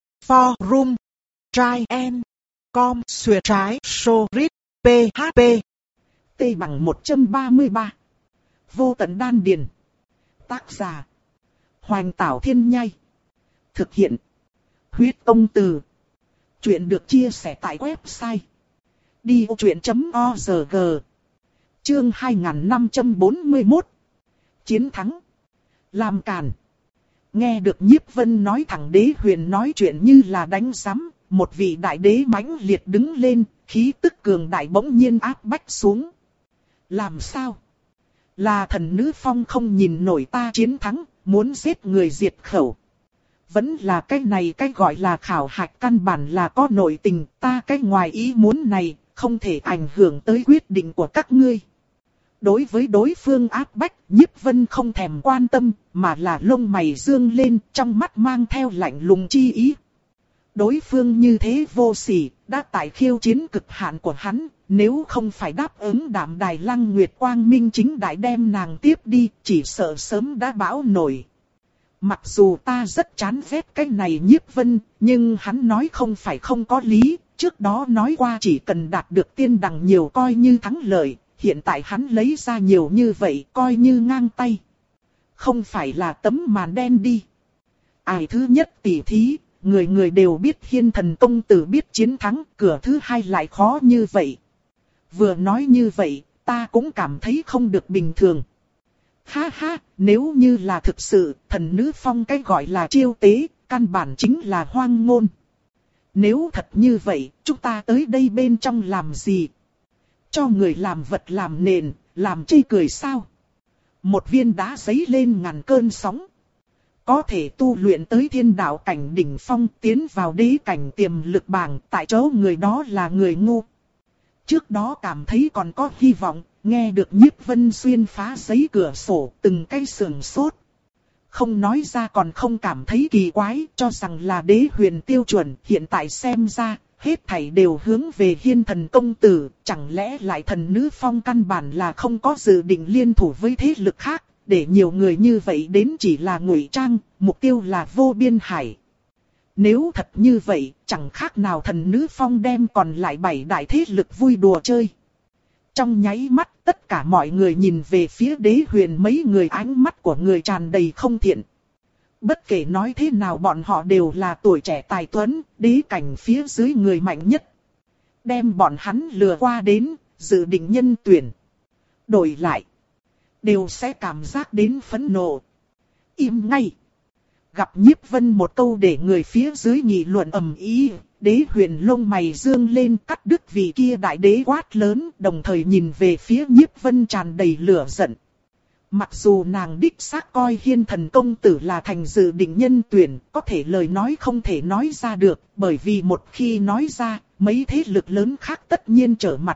Forum Try and Com Xuyệt trái Sorit P H P T bằng một trăm ba mươi ba. Vô tận đan điền. Tác giả Hoành Tảo Thiên Nhai. Thực hiện Huyết Công Từ. Chuyện được chia sẻ tại website đi ô truyện chấm org. Chương hai nghìn năm trăm bốn mươi mốt. Chiến thắng. Làm càn. Nghe được Nhiếp Vân nói thẳng Đế Huyền nói chuyện như là đánh giám, một vị đại đế mãnh liệt đứng lên, khí tức cường đại bỗng nhiên áp bách xuống. Làm sao? Là thần nữ phong không nhìn nổi ta chiến thắng, muốn giết người diệt khẩu. Vẫn là cái này cái gọi là khảo hạch căn bản là có nội tình, ta cái ngoài ý muốn này, không thể ảnh hưởng tới quyết định của các ngươi. Đối với đối phương áp bách, Nhiếp Vân không thèm quan tâm, mà là lông mày dương lên, trong mắt mang theo lạnh lùng chi ý. Đối phương như thế vô sỉ, đã tại khiêu chiến cực hạn của hắn, nếu không phải đáp ứng Đạm Đài Lăng Nguyệt Quang Minh chính đại đem nàng tiếp đi, chỉ sợ sớm đã bão nổi. Mặc dù ta rất chán ghét cái này Nhiếp Vân, nhưng hắn nói không phải không có lý, trước đó nói qua chỉ cần đạt được tiên đằng nhiều coi như thắng lợi, hiện tại hắn lấy ra nhiều như vậy coi như ngang tay. Không phải là tấm màn đen đi. Ai thứ nhất tỷ thí, người người đều biết Hiên Thần công tử biết chiến thắng, cửa thứ hai lại khó như vậy. Vừa nói như vậy, ta cũng cảm thấy không được bình thường. Ha ha, nếu như là thực sự, thần nữ phong cái gọi là chiêu tế, căn bản chính là hoang ngôn. Nếu thật như vậy, chúng ta tới đây bên trong làm gì? Cho người làm vật làm nền, làm chê cười sao? Một viên đá giấy lên ngàn cơn sóng. Có thể tu luyện tới thiên đạo cảnh đỉnh phong, tiến vào đế cảnh tiềm lực bảng, tại chỗ người đó là người ngu. Trước đó cảm thấy còn có hy vọng, nghe được Nhiếp Vân Xuyên phá giấy cửa sổ, từng cái sườn sốt. Không nói ra còn không cảm thấy kỳ quái, cho rằng là đế huyền tiêu chuẩn, hiện tại xem ra, hết thảy đều hướng về Hiên Thần công tử, chẳng lẽ lại Thần Nữ Phong căn bản là không có dự định liên thủ với thế lực khác, để nhiều người như vậy đến chỉ là ngụy trang, mục tiêu là vô biên hải. Nếu thật như vậy, chẳng khác nào Thần Nữ Phong đem còn lại bảy đại thế lực vui đùa chơi. Trong nháy mắt, tất cả mọi người nhìn về phía đế huyền, mấy người ánh mắt của người tràn đầy không thiện. Bất kể nói thế nào bọn họ đều là tuổi trẻ tài tuấn, đế cảnh phía dưới người mạnh nhất. Đem bọn hắn lừa qua đến, dự định nhân tuyển. Đổi lại, đều sẽ cảm giác đến phẫn nộ. Im ngay. Gặp Nhiếp Vân một câu để người phía dưới nghị luận ầm ĩ, đế huyền lông mày dương lên, cắt đứt vị kia đại đế quát lớn, đồng thời nhìn về phía Nhiếp Vân tràn đầy lửa giận. Mặc dù nàng đích xác coi Hiên Thần công tử là thành dự định nhân tuyển, có thể lời nói không thể nói ra được, bởi vì một khi nói ra, mấy thế lực lớn khác tất nhiên trở mặt.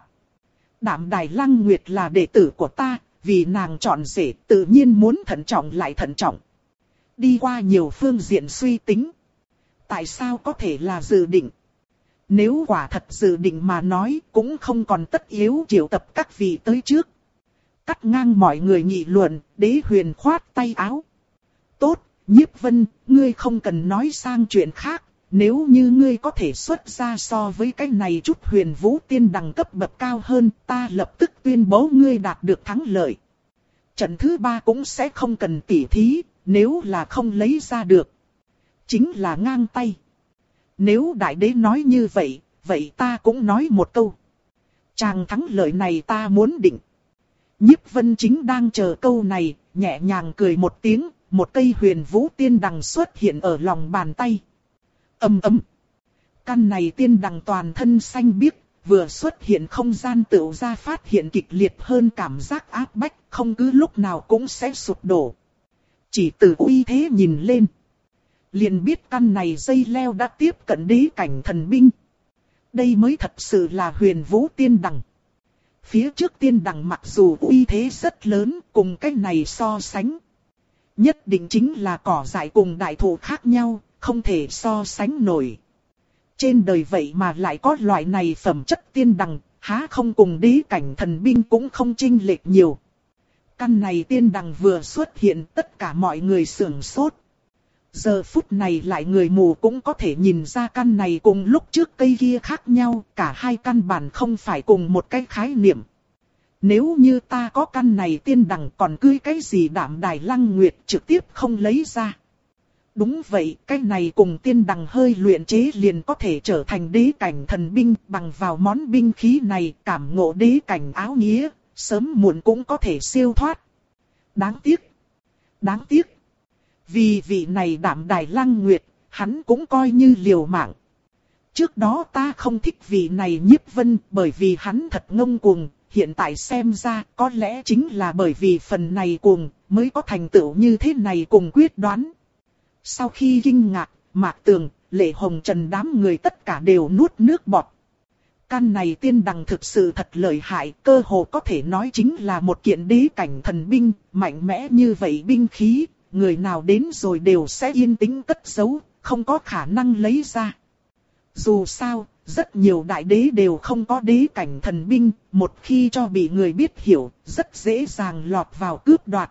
Đạm Đài Lăng Nguyệt là đệ tử của ta, vì nàng chọn rể tự nhiên muốn thận trọng lại thận trọng. Đi qua nhiều phương diện suy tính. Tại sao có thể là dự định? Nếu quả thật dự định mà nói, cũng không còn tất yếu triệu tập các vị tới trước. Cắt ngang mọi người nghị luận, đế huyền khoát tay áo. Tốt, Nhiếp Vân, ngươi không cần nói sang chuyện khác. Nếu như ngươi có thể xuất ra so với cái này chút huyền vũ tiên đẳng cấp bậc cao hơn, ta lập tức tuyên bố ngươi đạt được thắng lợi. Trận thứ ba cũng sẽ không cần tỉ thí, nếu là không lấy ra được. Chính là ngang tay. Nếu đại đế nói như vậy, vậy ta cũng nói một câu. Chàng thắng lợi này ta muốn định. Nhiếp Vân Chính đang chờ câu này, nhẹ nhàng cười một tiếng, một cây huyền vũ tiên đằng xuất hiện ở lòng bàn tay. Ầm ầm. Căn này tiên đằng toàn thân xanh biếc, vừa xuất hiện không gian tựu ra phát hiện kịch liệt hơn cảm giác áp bách, không cứ lúc nào cũng sẽ sụp đổ. Chỉ từ uy thế nhìn lên, liền biết căn này dây leo đã tiếp cận đế cảnh thần binh. Đây mới thật sự là huyền vũ tiên đằng. Phía trước tiên đằng mặc dù uy thế rất lớn, cùng cái này so sánh, nhất định chính là cỏ dại cùng đại thụ khác nhau, không thể so sánh nổi. Trên đời vậy mà lại có loại này phẩm chất tiên đằng, há không cùng đế cảnh thần binh cũng không chênh lệch nhiều. Căn này tiên đằng vừa xuất hiện, tất cả mọi người sửng sốt. Giờ phút này lại người mù cũng có thể nhìn ra căn này cùng lúc trước cây kia khác nhau, cả hai căn bản không phải cùng một cái khái niệm. Nếu như ta có căn này tiên đằng còn cưới cái gì Đạm Đài Lăng Nguyệt trực tiếp không lấy ra. Đúng vậy, cái này cùng tiên đằng hơi luyện chế liền có thể trở thành đế cảnh thần binh, bằng vào món binh khí này cảm ngộ đế cảnh áo nghĩa, sớm muộn cũng có thể siêu thoát. Đáng tiếc. Đáng tiếc. Vì vị này Đạm Đài Lăng Nguyệt, hắn cũng coi như liều mạng. Trước đó ta không thích vị này Nhiếp Vân bởi vì hắn thật ngông cuồng, hiện tại xem ra có lẽ chính là bởi vì phần này cuồng mới có thành tựu như thế này cùng quyết đoán. Sau khi kinh ngạc, Mạc Tường, Lệ Hồng Trần đám người tất cả đều nuốt nước bọt. Căn này tiên đằng thực sự thật lợi hại, cơ hồ có thể nói chính là một kiện đế cảnh thần binh, mạnh mẽ như vậy binh khí, người nào đến rồi đều sẽ yên tĩnh cất giấu, không có khả năng lấy ra. Dù sao, rất nhiều đại đế đều không có đế cảnh thần binh, một khi cho bị người biết hiểu, rất dễ dàng lọt vào cướp đoạt.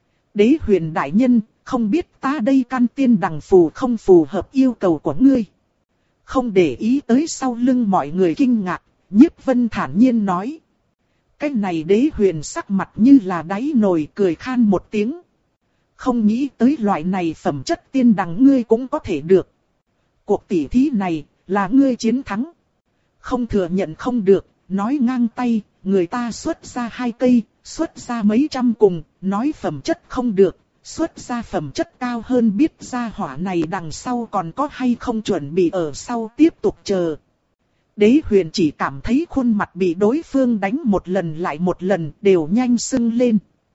Đế huyền đại nhân, không biết ta đây căn tiên đằng phù không phù hợp yêu cầu của ngươi. Không để ý tới sau lưng mọi người kinh ngạc, Nhiếp Vân thản nhiên nói. Cái này đế huyền sắc mặt như là đáy nồi, cười khan một tiếng. Không nghĩ tới loại này phẩm chất tiên đằng ngươi cũng có thể được. Cuộc tỉ thí này là ngươi chiến thắng. Không thừa nhận không được, nói ngang tay, người ta xuất ra hai cây, xuất ra mấy trăm cùng, nói phẩm chất không được, xuất ra phẩm chất cao hơn biết ra hỏa này đằng sau còn có hay không chuẩn bị ở sau tiếp tục chờ. Đế huyền chỉ cảm thấy khuôn mặt bị đối phương đánh một lần lại một lần đều nhanh sưng lên.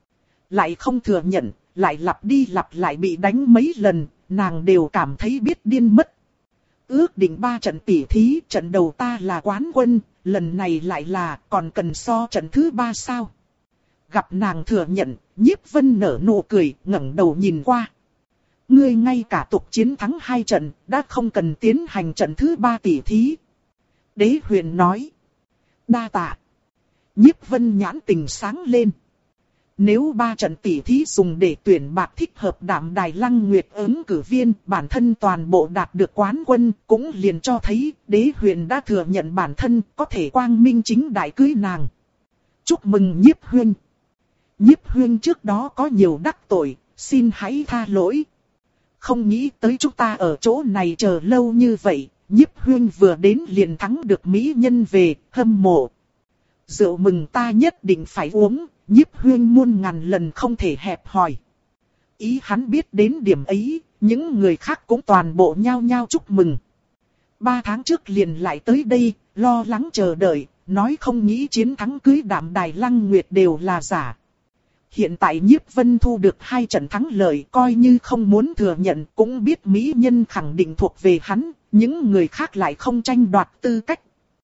Lại không thừa nhận, lại lặp đi lặp lại bị đánh mấy lần, nàng đều cảm thấy biết điên mất. Ước định ba trận tỉ thí, trận đầu ta là quán quân, lần này lại là còn cần so trận thứ ba sao? Gặp nàng thừa nhận, Nhiếp Vân nở nụ cười, ngẩng đầu nhìn qua. Ngươi ngay cả tục chiến thắng hai trận, đã không cần tiến hành trận thứ ba tỉ thí. Đế huyền nói. Đa tạ. Nhiếp Vân nhãn tình sáng lên. Nếu ba trận tỉ thí dùng để tuyển bạc thích hợp Đạm Đài Lăng Nguyệt ứng cử viên, bản thân toàn bộ đạt được quán quân, cũng liền cho thấy Đế huyền đã thừa nhận bản thân có thể quang minh chính đại cưới nàng. Chúc mừng Nhiếp huynh. Nhiếp huynh trước đó có nhiều đắc tội, xin hãy tha lỗi. Không nghĩ tới chúng ta ở chỗ này chờ lâu như vậy, Nhiếp huynh vừa đến liền thắng được mỹ nhân về, hâm mộ. Rượu mừng ta nhất định phải uống, Nhiếp huynh muôn ngàn lần không thể hẹp hòi. Ý hắn biết đến điểm ấy, những người khác cũng toàn bộ nhao nhao chúc mừng. Ba tháng trước liền lại tới đây, lo lắng chờ đợi, nói không nghĩ chiến thắng cưới Đạm Đài Lăng Nguyệt đều là giả. Hiện tại Nhiếp Vân thu được hai trận thắng lợi, coi như không muốn thừa nhận, cũng biết mỹ nhân khẳng định thuộc về hắn, những người khác lại không tranh đoạt tư cách.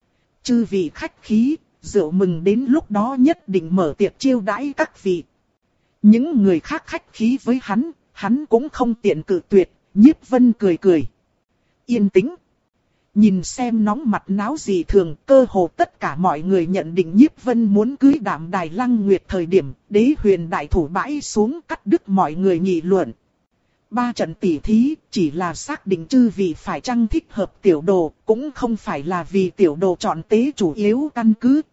Chư vị khách khí, rượu mừng đến lúc đó nhất định mở tiệc chiêu đãi các vị. Những người khác khách khí với hắn, hắn cũng không tiện cự tuyệt, Nhiếp Vân cười cười. Yên tĩnh. Nhìn xem nóng mặt náo gì thường, cơ hồ tất cả mọi người nhận định Nhiếp Vân muốn cưới Đạm Đài Lăng Nguyệt thời điểm, Đế huyền đại thủ bãi xuống cắt đứt mọi người nghị luận. Ba trận tỉ thí chỉ là xác định chư vị phải chăng thích hợp tiểu đồ, cũng không phải là vì tiểu đồ chọn tế chủ yếu căn cứ.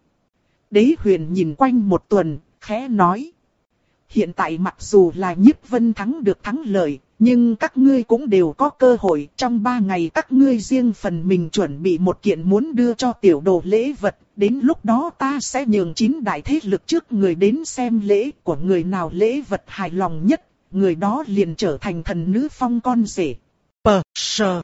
Đế huyền nhìn quanh một tuần, khẽ nói. Hiện tại mặc dù là Nhiếp Vân thắng được thắng lợi, nhưng các ngươi cũng đều có cơ hội. Trong ba ngày các ngươi riêng phần mình chuẩn bị một kiện muốn đưa cho tiểu đồ lễ vật. Đến lúc đó ta sẽ nhường chín đại thế lực trước người đến xem lễ của người nào lễ vật hài lòng nhất. Người đó liền trở thành thần nữ phong con rể. Pờ sờ.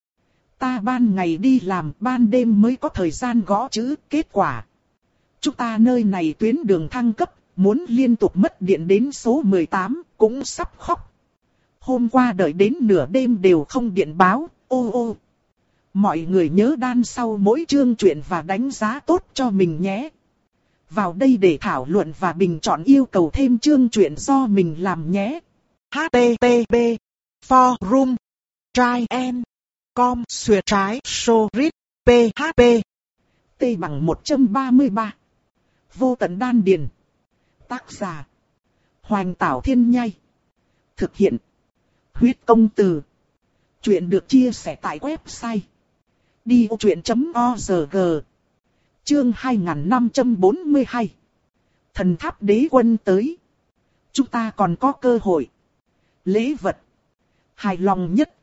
Ta ban ngày đi làm, ban đêm mới có thời gian gõ chữ. Kết quả chúng ta nơi này tuyến đường thăng cấp, muốn liên tục mất điện đến số mười tám, cũng sắp khóc. Hôm qua đợi đến nửa đêm đều không điện báo, ô ô. Mọi người nhớ đan sau mỗi chương truyện và đánh giá tốt cho mình nhé. Vào đây để thảo luận và bình chọn yêu cầu thêm chương truyện do mình làm nhé. hát tê tê pê forum try and com xuyệt trái so rit php T bằng một trăm ba mươi ba. Vô tận đan điền. Tác giả Hoành Tảo Thiên Nhai. Thực hiện Huyết Công Từ. Chuyện được chia sẻ tại website đi ô chuyện chấm org. Chương hai nghìn năm trăm bốn mươi hai. Thần tháp đế quân tới. Chúng ta còn có cơ hội. Lễ vật hài lòng nhất,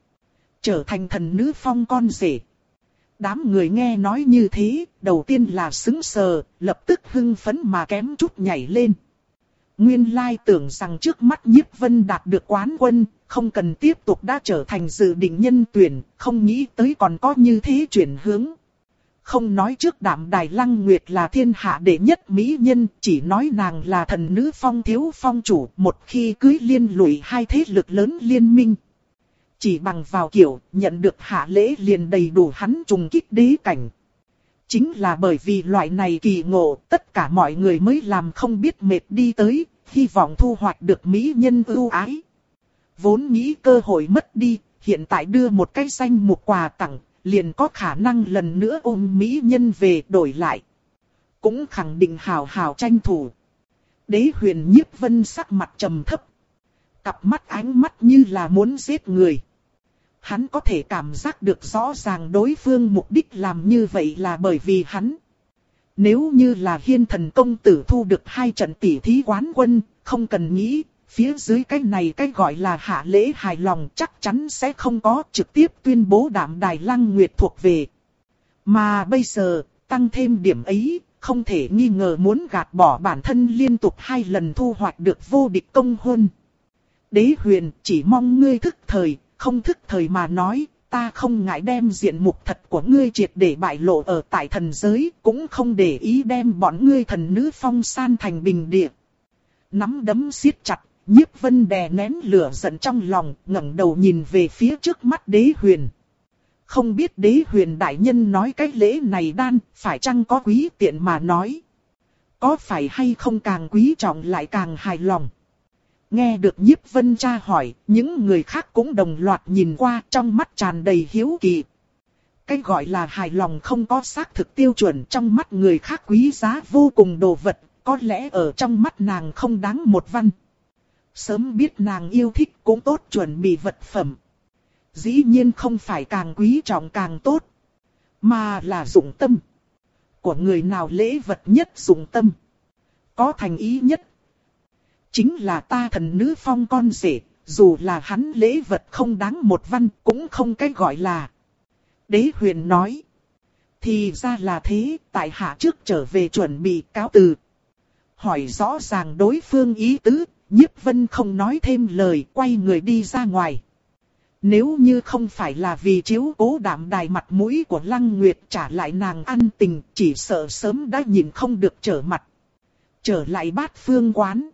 trở thành thần nữ phong con rể. Đám người nghe nói như thế, đầu tiên là sững sờ, lập tức hưng phấn mà kém chút nhảy lên. Nguyên lai tưởng rằng trước mắt Nhiếp Vân đạt được quán quân, không cần tiếp tục đã trở thành dự định nhân tuyển, không nghĩ tới còn có như thế chuyển hướng. Không nói trước Đạm Đài Lăng Nguyệt là thiên hạ đệ nhất mỹ nhân, chỉ nói nàng là thần nữ phong thiếu phong chủ, một khi cưới liên lụy hai thế lực lớn liên minh. Chỉ bằng vào kiểu nhận được hạ lễ liền đầy đủ hắn trùng kích đế cảnh. Chính là bởi vì loại này kỳ ngộ, tất cả mọi người mới làm không biết mệt đi tới, hy vọng thu hoạch được mỹ nhân ưu ái. Vốn nghĩ cơ hội mất đi, hiện tại đưa một cái danh mục quà tặng, liền có khả năng lần nữa ôm mỹ nhân về đổi lại. Cũng khẳng định hào hào tranh thủ. Đế huyền Nhiếp Vân sắc mặt trầm thấp. Cặp mắt ánh mắt như là muốn giết người. Hắn có thể cảm giác được rõ ràng đối phương mục đích làm như vậy là bởi vì hắn. Nếu như là Hiên Thần công tử thu được hai trận tỷ thí quán quân, không cần nghĩ, phía dưới cái này cái gọi là hạ lễ hài lòng chắc chắn sẽ không có, trực tiếp tuyên bố Đạm Đài Lăng Nguyệt thuộc về. Mà bây giờ, tăng thêm điểm ấy, không thể nghi ngờ muốn gạt bỏ bản thân liên tục hai lần thu hoạch được vô địch công huân. Đế Huyền, chỉ mong ngươi thức thời, không thức thời mà nói, ta không ngại đem diện mục thật của ngươi triệt để bại lộ ở tại thần giới, cũng không để ý đem bọn ngươi thần nữ phong san thành bình địa. Nắm đấm siết chặt, Nhiếp Vân đè nén lửa giận trong lòng, ngẩng đầu nhìn về phía trước mắt Đế Huyền. Không biết Đế Huyền đại nhân nói cái lễ này đan, phải chăng có quý tiện mà nói. Có phải hay không càng quý trọng lại càng hài lòng. Nghe được Nhiếp Vân tra hỏi, những người khác cũng đồng loạt nhìn qua, trong mắt tràn đầy hiếu kỳ. Cái gọi là hài lòng không có xác thực tiêu chuẩn, trong mắt người khác quý giá vô cùng đồ vật, có lẽ ở trong mắt nàng không đáng một văn. Sớm biết nàng yêu thích cũng tốt chuẩn bị vật phẩm. Dĩ nhiên không phải càng quý trọng càng tốt, mà là dụng tâm. Của người nào lễ vật nhất dụng tâm, có thành ý nhất, chính là ta thần nữ phong con rể, dù là hắn lễ vật không đáng một văn cũng không cái gọi là. Đế Huyền nói. Thì ra là thế, tại hạ trước trở về chuẩn bị cáo từ. Hỏi rõ ràng đối phương ý tứ, Nhiếp Vân không nói thêm lời, quay người đi ra ngoài. Nếu như không phải là vì chiếu cố Đạm Đài mặt mũi của Lăng Nguyệt trả lại nàng ăn tình, chỉ sợ sớm đã nhìn không được trở mặt. Trở lại Bát Phương quán.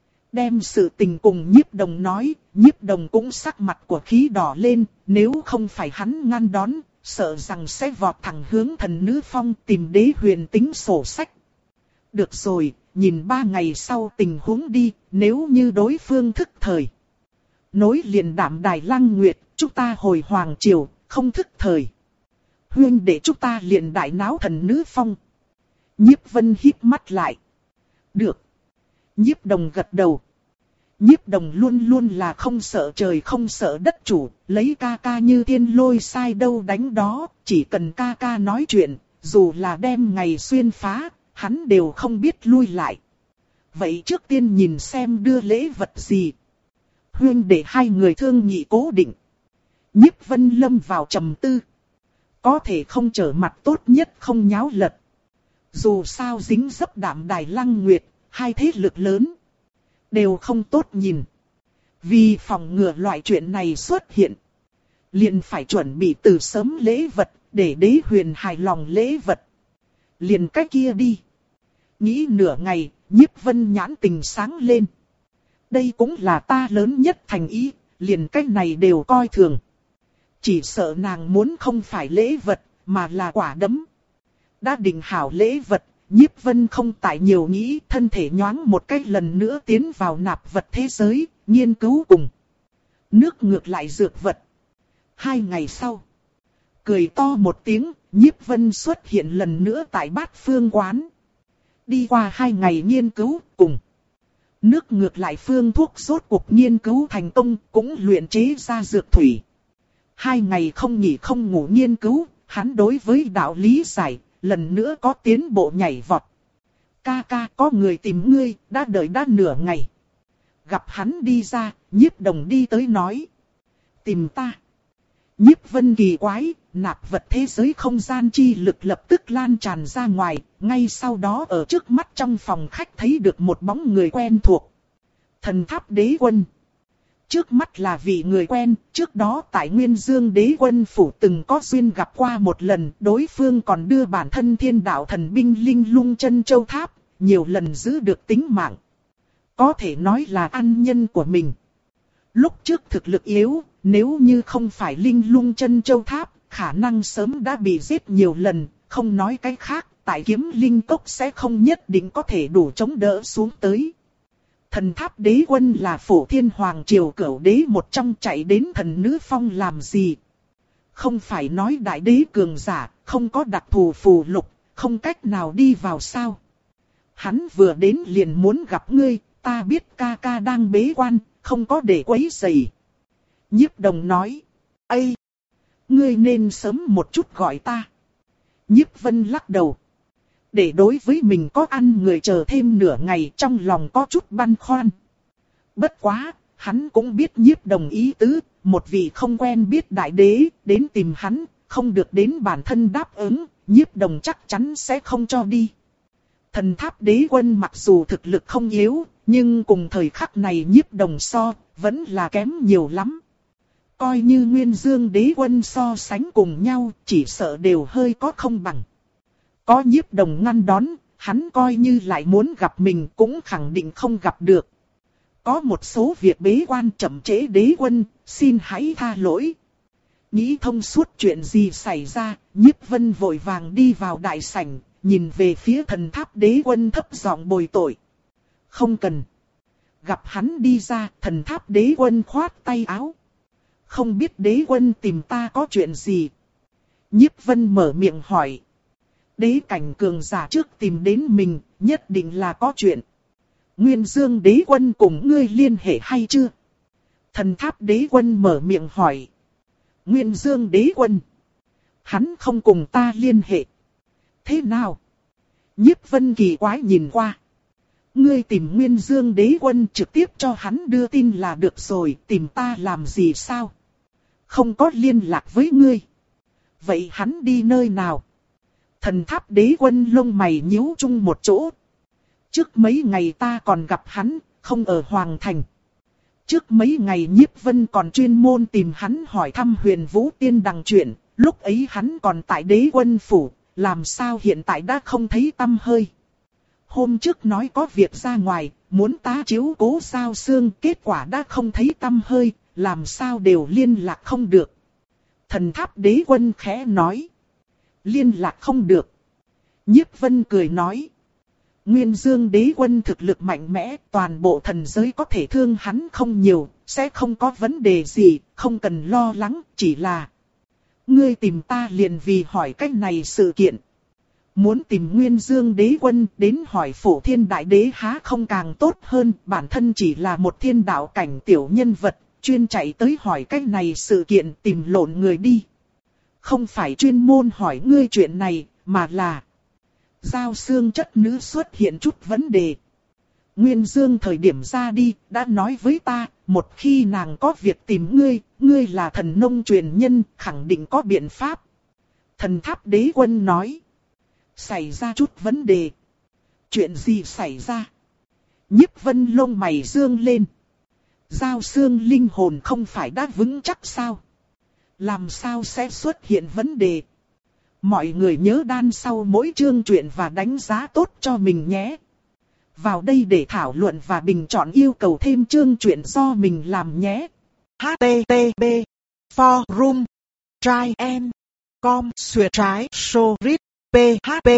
Đem sự tình cùng Nhiếp Đồng nói, Nhiếp Đồng cũng sắc mặt của khí đỏ lên, nếu không phải hắn ngăn đón, sợ rằng sẽ vọt thẳng hướng thần nữ phong tìm Đế Huyền tính sổ sách. Được rồi, nhìn ba ngày sau tình huống đi, nếu như đối phương thức thời. Nối liền Đạm Đài Lăng Nguyệt, chúng ta hồi Hoàng Triều, không thức thời. Huyên để chúng ta liền đại náo thần nữ phong. Nhiếp Vân híp mắt lại. Được. Nhiếp Đồng gật đầu. Nhiếp Đồng luôn luôn là không sợ trời không sợ đất chủ, lấy ca ca như thiên lôi sai đâu đánh đó, chỉ cần ca ca nói chuyện, dù là đem ngày xuyên phá, hắn đều không biết lui lại. Vậy trước tiên nhìn xem đưa lễ vật gì. Huyên để hai người thương nghị cố định. Nhiếp Vân lâm vào trầm tư. Có thể không trở mặt tốt nhất không nháo lật. Dù sao dính dấp Đạm Đài Lăng Nguyệt, hai thế lực lớn đều không tốt nhìn. Vì phòng ngừa loại chuyện này xuất hiện, liền phải chuẩn bị từ sớm lễ vật, để Đế Huyền hài lòng lễ vật. Liền cách kia đi. Nghĩ nửa ngày, Nhiếp Vân nhãn tình sáng lên. Đây cũng là ta lớn nhất thành ý, liền cách này đều coi thường. Chỉ sợ nàng muốn không phải lễ vật, mà là quả đấm. Đã định hảo lễ vật, Nhiếp Vân không tại nhiều nghĩ, thân thể nhoáng một cách lần nữa tiến vào nạp vật thế giới, nghiên cứu cùng. Nước ngược lại dược vật. Hai ngày sau, cười to một tiếng, Nhiếp Vân xuất hiện lần nữa tại Bát Phương quán. Đi qua hai ngày nghiên cứu cùng. Nước ngược lại phương thuốc rốt cuộc nghiên cứu thành công, cũng luyện chế ra dược thủy. Hai ngày không nghỉ không ngủ nghiên cứu, hắn đối với đạo lý giải, lần nữa có tiến bộ nhảy vọt. Ca ca, có người tìm ngươi, đã đợi đã nửa ngày. Gặp hắn đi ra, Nhiếp Đồng đi tới nói. Tìm ta. Nhiếp Vân kỳ quái, nạp vật thế giới không gian chi lực lập tức lan tràn ra ngoài, ngay sau đó ở trước mắt trong phòng khách thấy được một bóng người quen thuộc. Thần Tháp Đế Quân. Trước mắt là vị người quen, trước đó tại Nguyên Dương Đế Quân phủ từng có duyên gặp qua một lần, đối phương còn đưa bản thân Thiên Đạo Thần binh Linh Lung Chân Châu Tháp, nhiều lần giữ được tính mạng. Có thể nói là ăn nhân của mình. Lúc trước thực lực yếu, nếu như không phải Linh Lung Chân Châu Tháp, khả năng sớm đã bị giết nhiều lần, không nói cái khác, tại Kiếm Linh Cốc sẽ không nhất định có thể đủ chống đỡ xuống tới. Thần Tháp Đế Quân là Phổ Thiên Hoàng Triều Cửu Đế một trong, chạy đến thần nữ phong làm gì? Không phải nói đại đế cường giả, không có đặc thù phù lục, không cách nào đi vào sao? Hắn vừa đến liền muốn gặp ngươi, ta biết ca ca đang bế quan, không có để quấy rầy. Nhiếp Đồng nói, ây, ngươi nên sớm một chút gọi ta. Nhiếp Vân lắc đầu. Để đối với mình có ăn người chờ thêm nửa ngày, trong lòng có chút băn khoăn. Bất quá, hắn cũng biết Nhiếp Đồng ý tứ, một vị không quen biết đại đế, đến tìm hắn, không được đến bản thân đáp ứng, Nhiếp Đồng chắc chắn sẽ không cho đi. Thần Tháp Đế Quân mặc dù thực lực không yếu, nhưng cùng thời khắc này Nhiếp Đồng so, vẫn là kém nhiều lắm. Coi như Nguyên Dương Đế Quân so sánh cùng nhau, chỉ sợ đều hơi có không bằng. Có Nhiếp Đồng ngăn đón, hắn coi như lại muốn gặp mình cũng khẳng định không gặp được. Có một số việc bế quan chậm trễ Đế Quân, xin hãy tha lỗi. Nghĩ thông suốt chuyện gì xảy ra, Nhiếp Vân vội vàng đi vào đại sảnh, nhìn về phía Thần Tháp Đế Quân thấp giọng bồi tội. Không cần. Gặp hắn đi ra, Thần Tháp Đế Quân khoát tay áo. Không biết Đế Quân tìm ta có chuyện gì? Nhiếp Vân mở miệng hỏi. Đế cảnh cường giả trước tìm đến mình, nhất định là có chuyện. Nguyên Dương Đế Quân cùng ngươi liên hệ hay chưa? Thần Tháp Đế Quân mở miệng hỏi. Nguyên Dương Đế Quân. Hắn không cùng ta liên hệ. Thế nào? Nhiếp Vân kỳ quái nhìn qua. Ngươi tìm Nguyên Dương Đế Quân trực tiếp cho hắn đưa tin là được rồi, tìm ta làm gì sao? Không có liên lạc với ngươi. Vậy hắn đi nơi nào? Thần Tháp Đế Quân lông mày nhíu chung một chỗ. Trước mấy ngày ta còn gặp hắn, không ở Hoàng Thành. Trước mấy ngày Nhiếp Vân còn chuyên môn tìm hắn hỏi thăm Huyền Vũ Tiên Đằng chuyện, lúc ấy hắn còn tại Đế Quân phủ, làm sao hiện tại đã không thấy tăm hơi. Hôm trước nói có việc ra ngoài, muốn ta chiếu cố Giao Sương, kết quả đã không thấy tăm hơi, làm sao đều liên lạc không được. Thần Tháp Đế Quân khẽ nói. Liên lạc không được. Nhiếp Vân cười nói. Nguyên Dương Đế Quân thực lực mạnh mẽ, toàn bộ thần giới có thể thương hắn không nhiều, sẽ không có vấn đề gì, không cần lo lắng, chỉ là... Ngươi tìm ta liền vì hỏi cách này sự kiện. Muốn tìm Nguyên Dương Đế Quân đến hỏi Phổ Thiên Đại Đế há không càng tốt hơn, bản thân chỉ là một thiên đạo cảnh tiểu nhân vật, chuyên chạy tới hỏi cách này sự kiện tìm lộn người đi. Không phải chuyên môn hỏi ngươi chuyện này, mà là... Giao Sương chất nữ xuất hiện chút vấn đề. Nguyên Dương thời điểm ra đi, đã nói với ta, một khi nàng có việc tìm ngươi, ngươi là thần nông truyền nhân, khẳng định có biện pháp. Thần Tháp Đế Quân nói. Xảy ra chút vấn đề. Chuyện gì xảy ra? Nhiếp Vân lông mày dương lên. Giao Sương linh hồn không phải đã vững chắc sao? Làm sao sẽ xuất hiện vấn đề? Mọi người nhớ đan sau mỗi chương truyện và đánh giá tốt cho mình nhé. Vào đây để thảo luận và bình chọn yêu cầu thêm chương truyện do mình làm nhé. H T T P Forum Try and Com Xuyệt trái Sorit P H P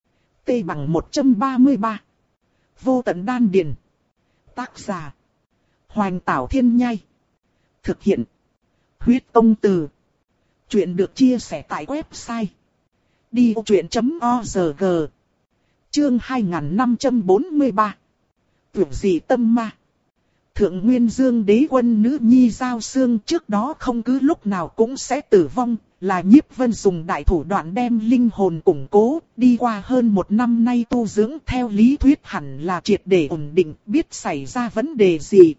T bằng một trăm ba mươi ba. Vô tận đan điền. Tác giả Hoành Tảo Thiên Nhai. Thực hiện Huyết Tông Từ. Chuyện được chia sẻ tại website đi vô chuyện chấm org. Chương hai nghìn năm trăm bốn mươi ba. Tưởng gì tâm ma. Thượng Nguyên Dương Đế Quân nữ nhi Giao Sương trước đó không cứ lúc nào cũng sẽ tử vong, là Nhiếp Vân dùng đại thủ đoạn đem linh hồn củng cố, đi qua hơn một năm nay tu dưỡng theo lý thuyết hẳn là triệt để ổn định, biết xảy ra vấn đề gì.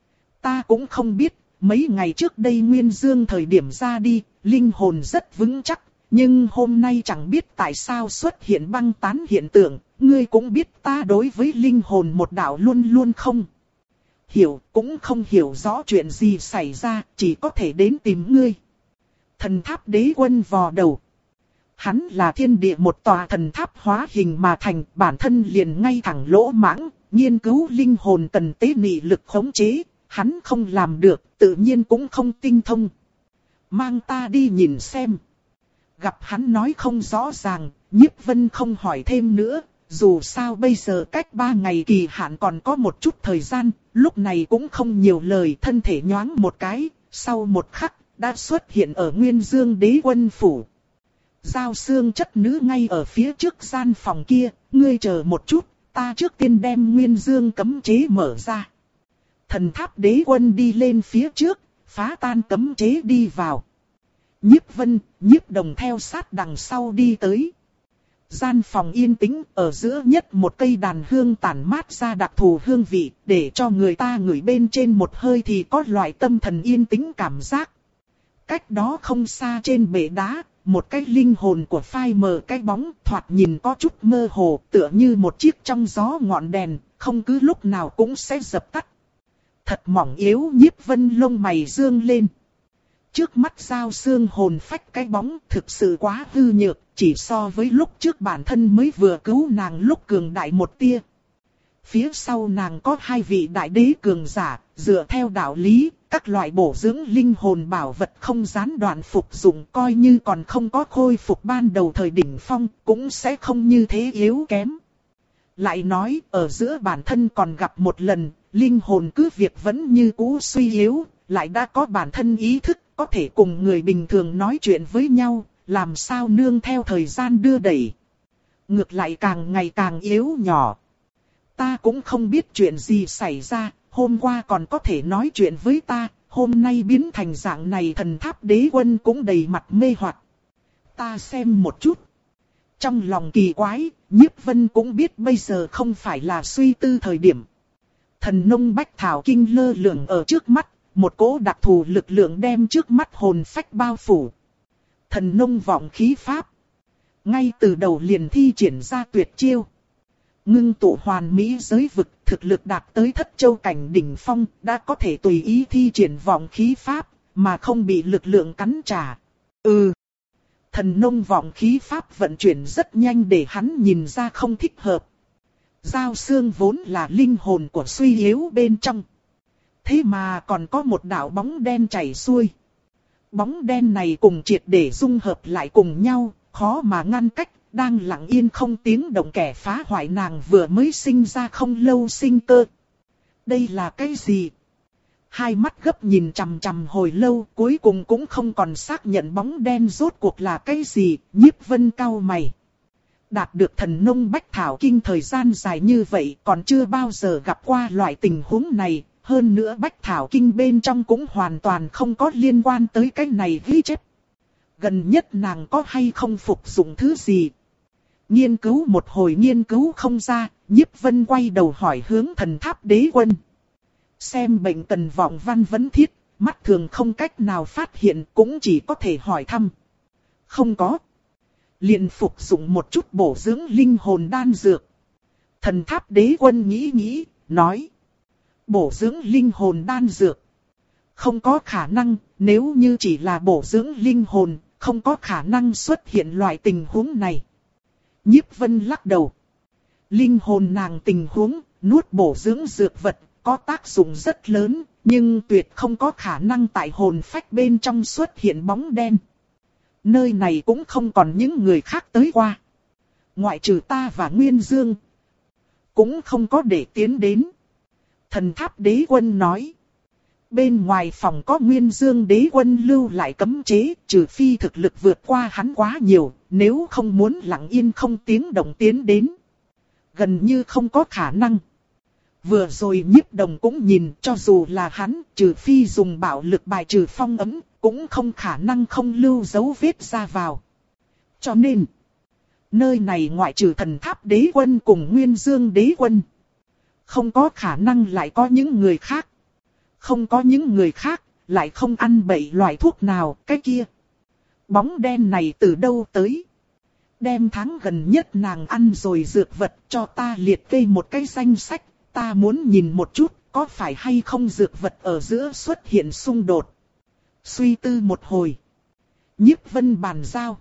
Ta cũng không biết, mấy ngày trước đây Nguyên Dương thời điểm ra đi, linh hồn rất vững chắc. Nhưng hôm nay chẳng biết tại sao xuất hiện băng tán hiện tượng, ngươi cũng biết ta đối với linh hồn một đạo luôn luôn không hiểu, cũng không hiểu rõ chuyện gì xảy ra, chỉ có thể đến tìm ngươi. Thần Tháp Đế Quân vò đầu. Hắn là thiên địa một tòa thần tháp hóa hình mà thành, bản thân liền ngay thẳng lỗ mãng, nghiên cứu linh hồn cần tế nị lực khống chế, hắn không làm được, tự nhiên cũng không tinh thông. Mang ta đi nhìn xem. Gặp hắn nói không rõ ràng, Nhiếp Vân không hỏi thêm nữa, dù sao bây giờ cách ba ngày kỳ hạn còn có một chút thời gian, lúc này cũng không nhiều lời, thân thể nhoáng một cái, sau một khắc, đã xuất hiện ở Nguyên Dương Đế Quân phủ. Giao Sương chất nữ ngay ở phía trước gian phòng kia, ngươi chờ một chút, ta trước tiên đem Nguyên Dương cấm chế mở ra. Thần Tháp Đế Quân đi lên phía trước, phá tan cấm chế đi vào. Nhiếp Vân, Nhiếp Đồng theo sát đằng sau đi tới. Gian phòng yên tĩnh, ở giữa nhất một cây đàn hương tản mát ra đặc thù hương vị, để cho người ta ngửi bên trên một hơi thì có loại tâm thần yên tĩnh cảm giác. Cách đó không xa trên bệ đá, một cái linh hồn của phai mờ cái bóng thoạt nhìn có chút mơ hồ, tựa như một chiếc trong gió ngọn đèn, không cứ lúc nào cũng sẽ dập tắt. thật mỏng yếu. Nhiếp Vân lông mày dương lên. Trước mắt Giao Xương hồn phách cái bóng thực sự quá hư nhược, chỉ so với lúc trước bản thân mới vừa cứu nàng lúc cường đại một tia. Phía sau nàng có hai vị đại đế cường giả, dựa theo đạo lý, các loại bổ dưỡng linh hồn bảo vật không gián đoạn phục dụng, coi như còn không có khôi phục ban đầu thời đỉnh phong, cũng sẽ không như thế yếu kém. Lại nói, ở giữa bản thân còn gặp một lần, linh hồn cứ việc vẫn như cũ suy yếu, lại đã có bản thân ý thức, có thể cùng người bình thường nói chuyện với nhau, làm sao nương theo thời gian đưa đẩy. Ngược lại càng ngày càng yếu nhỏ. Ta cũng không biết chuyện gì xảy ra, hôm qua còn có thể nói chuyện với ta, hôm nay biến thành dạng này. Thần Tháp Đế Quân cũng đầy mặt mê hoặc. Ta xem một chút. Trong lòng kỳ quái, Nhiếp Vân cũng biết bây giờ không phải là suy tư thời điểm. Thần nông bách thảo kinh lơ lửng ở trước mắt, một cỗ đặc thù lực lượng đem trước mắt hồn phách bao phủ. Thần nông vọng khí pháp. Ngay từ đầu liền thi triển ra tuyệt chiêu. Ngưng tụ hoàn mỹ giới vực, thực lực đạt tới thất châu cảnh đỉnh phong, đã có thể tùy ý thi triển vọng khí pháp, mà không bị lực lượng cắn trả. Ừ. Thần nông vọng khí pháp vận chuyển rất nhanh để hắn nhìn ra không thích hợp. Giao Xương vốn là linh hồn của suy yếu bên trong. Thế mà còn có một đạo bóng đen chảy xuôi. Bóng đen này cùng triệt để dung hợp lại cùng nhau, khó mà ngăn cách, đang lặng yên không tiếng động kẻ phá hoại nàng vừa mới sinh ra không lâu sinh cơ. Đây là cái gì? Hai mắt gấp nhìn chằm chằm hồi lâu, cuối cùng cũng không còn xác nhận bóng đen rốt cuộc là cái gì. Nhiếp Vân cau mày. Đạt được thần nông bách thảo kinh thời gian dài như vậy, còn chưa bao giờ gặp qua loại tình huống này. Hơn nữa bách thảo kinh bên trong cũng hoàn toàn không có liên quan tới cái này ghi chép. Gần nhất nàng có hay không phục dụng thứ gì? Nghiên cứu một hồi nghiên cứu không ra, Nhiếp Vân quay đầu hỏi hướng Thần Tháp Đế Quân. Xem bệnh cần vọng văn vấn thiết, mắt thường không cách nào phát hiện, cũng chỉ có thể hỏi thăm. Không có. Liền phục dụng một chút bổ dưỡng linh hồn đan dược. Thần Tháp Đế Quân nghĩ nghĩ, nói. Bổ dưỡng linh hồn đan dược. Không có khả năng, nếu như chỉ là bổ dưỡng linh hồn, không có khả năng xuất hiện loại tình huống này. Nhiếp Vân lắc đầu. Linh hồn nàng tình huống, nuốt bổ dưỡng dược vật, có tác dụng rất lớn, nhưng tuyệt không có khả năng tại hồn phách bên trong xuất hiện bóng đen. Nơi này cũng không còn những người khác tới qua. Ngoại trừ ta và Nguyên Dương, cũng không có để tiến đến. Thần Tháp Đế Quân nói. Bên ngoài phòng có Nguyên Dương Đế Quân lưu lại cấm chế, trừ phi thực lực vượt qua hắn quá nhiều, nếu không muốn lặng yên không tiếng động tiến đến. Gần như không có khả năng. Vừa rồi Nhiếp Đồng cũng nhìn, cho dù là hắn, trừ phi dùng bạo lực bài trừ phong ấm, cũng không khả năng không lưu dấu vết ra vào. Cho nên, nơi này ngoại trừ Thần Tháp Đế Quân cùng Nguyên Dương Đế Quân, không có khả năng lại có những người khác. Không có những người khác, lại không ăn bậy loại thuốc nào, cái kia. Bóng đen này từ đâu tới? Đem tháng gần nhất nàng ăn rồi dược vật cho ta liệt kê một cái danh sách, ta muốn nhìn một chút, có phải hay không dược vật ở giữa xuất hiện xung đột. Suy tư một hồi. Nhiếp Vân bàn giao.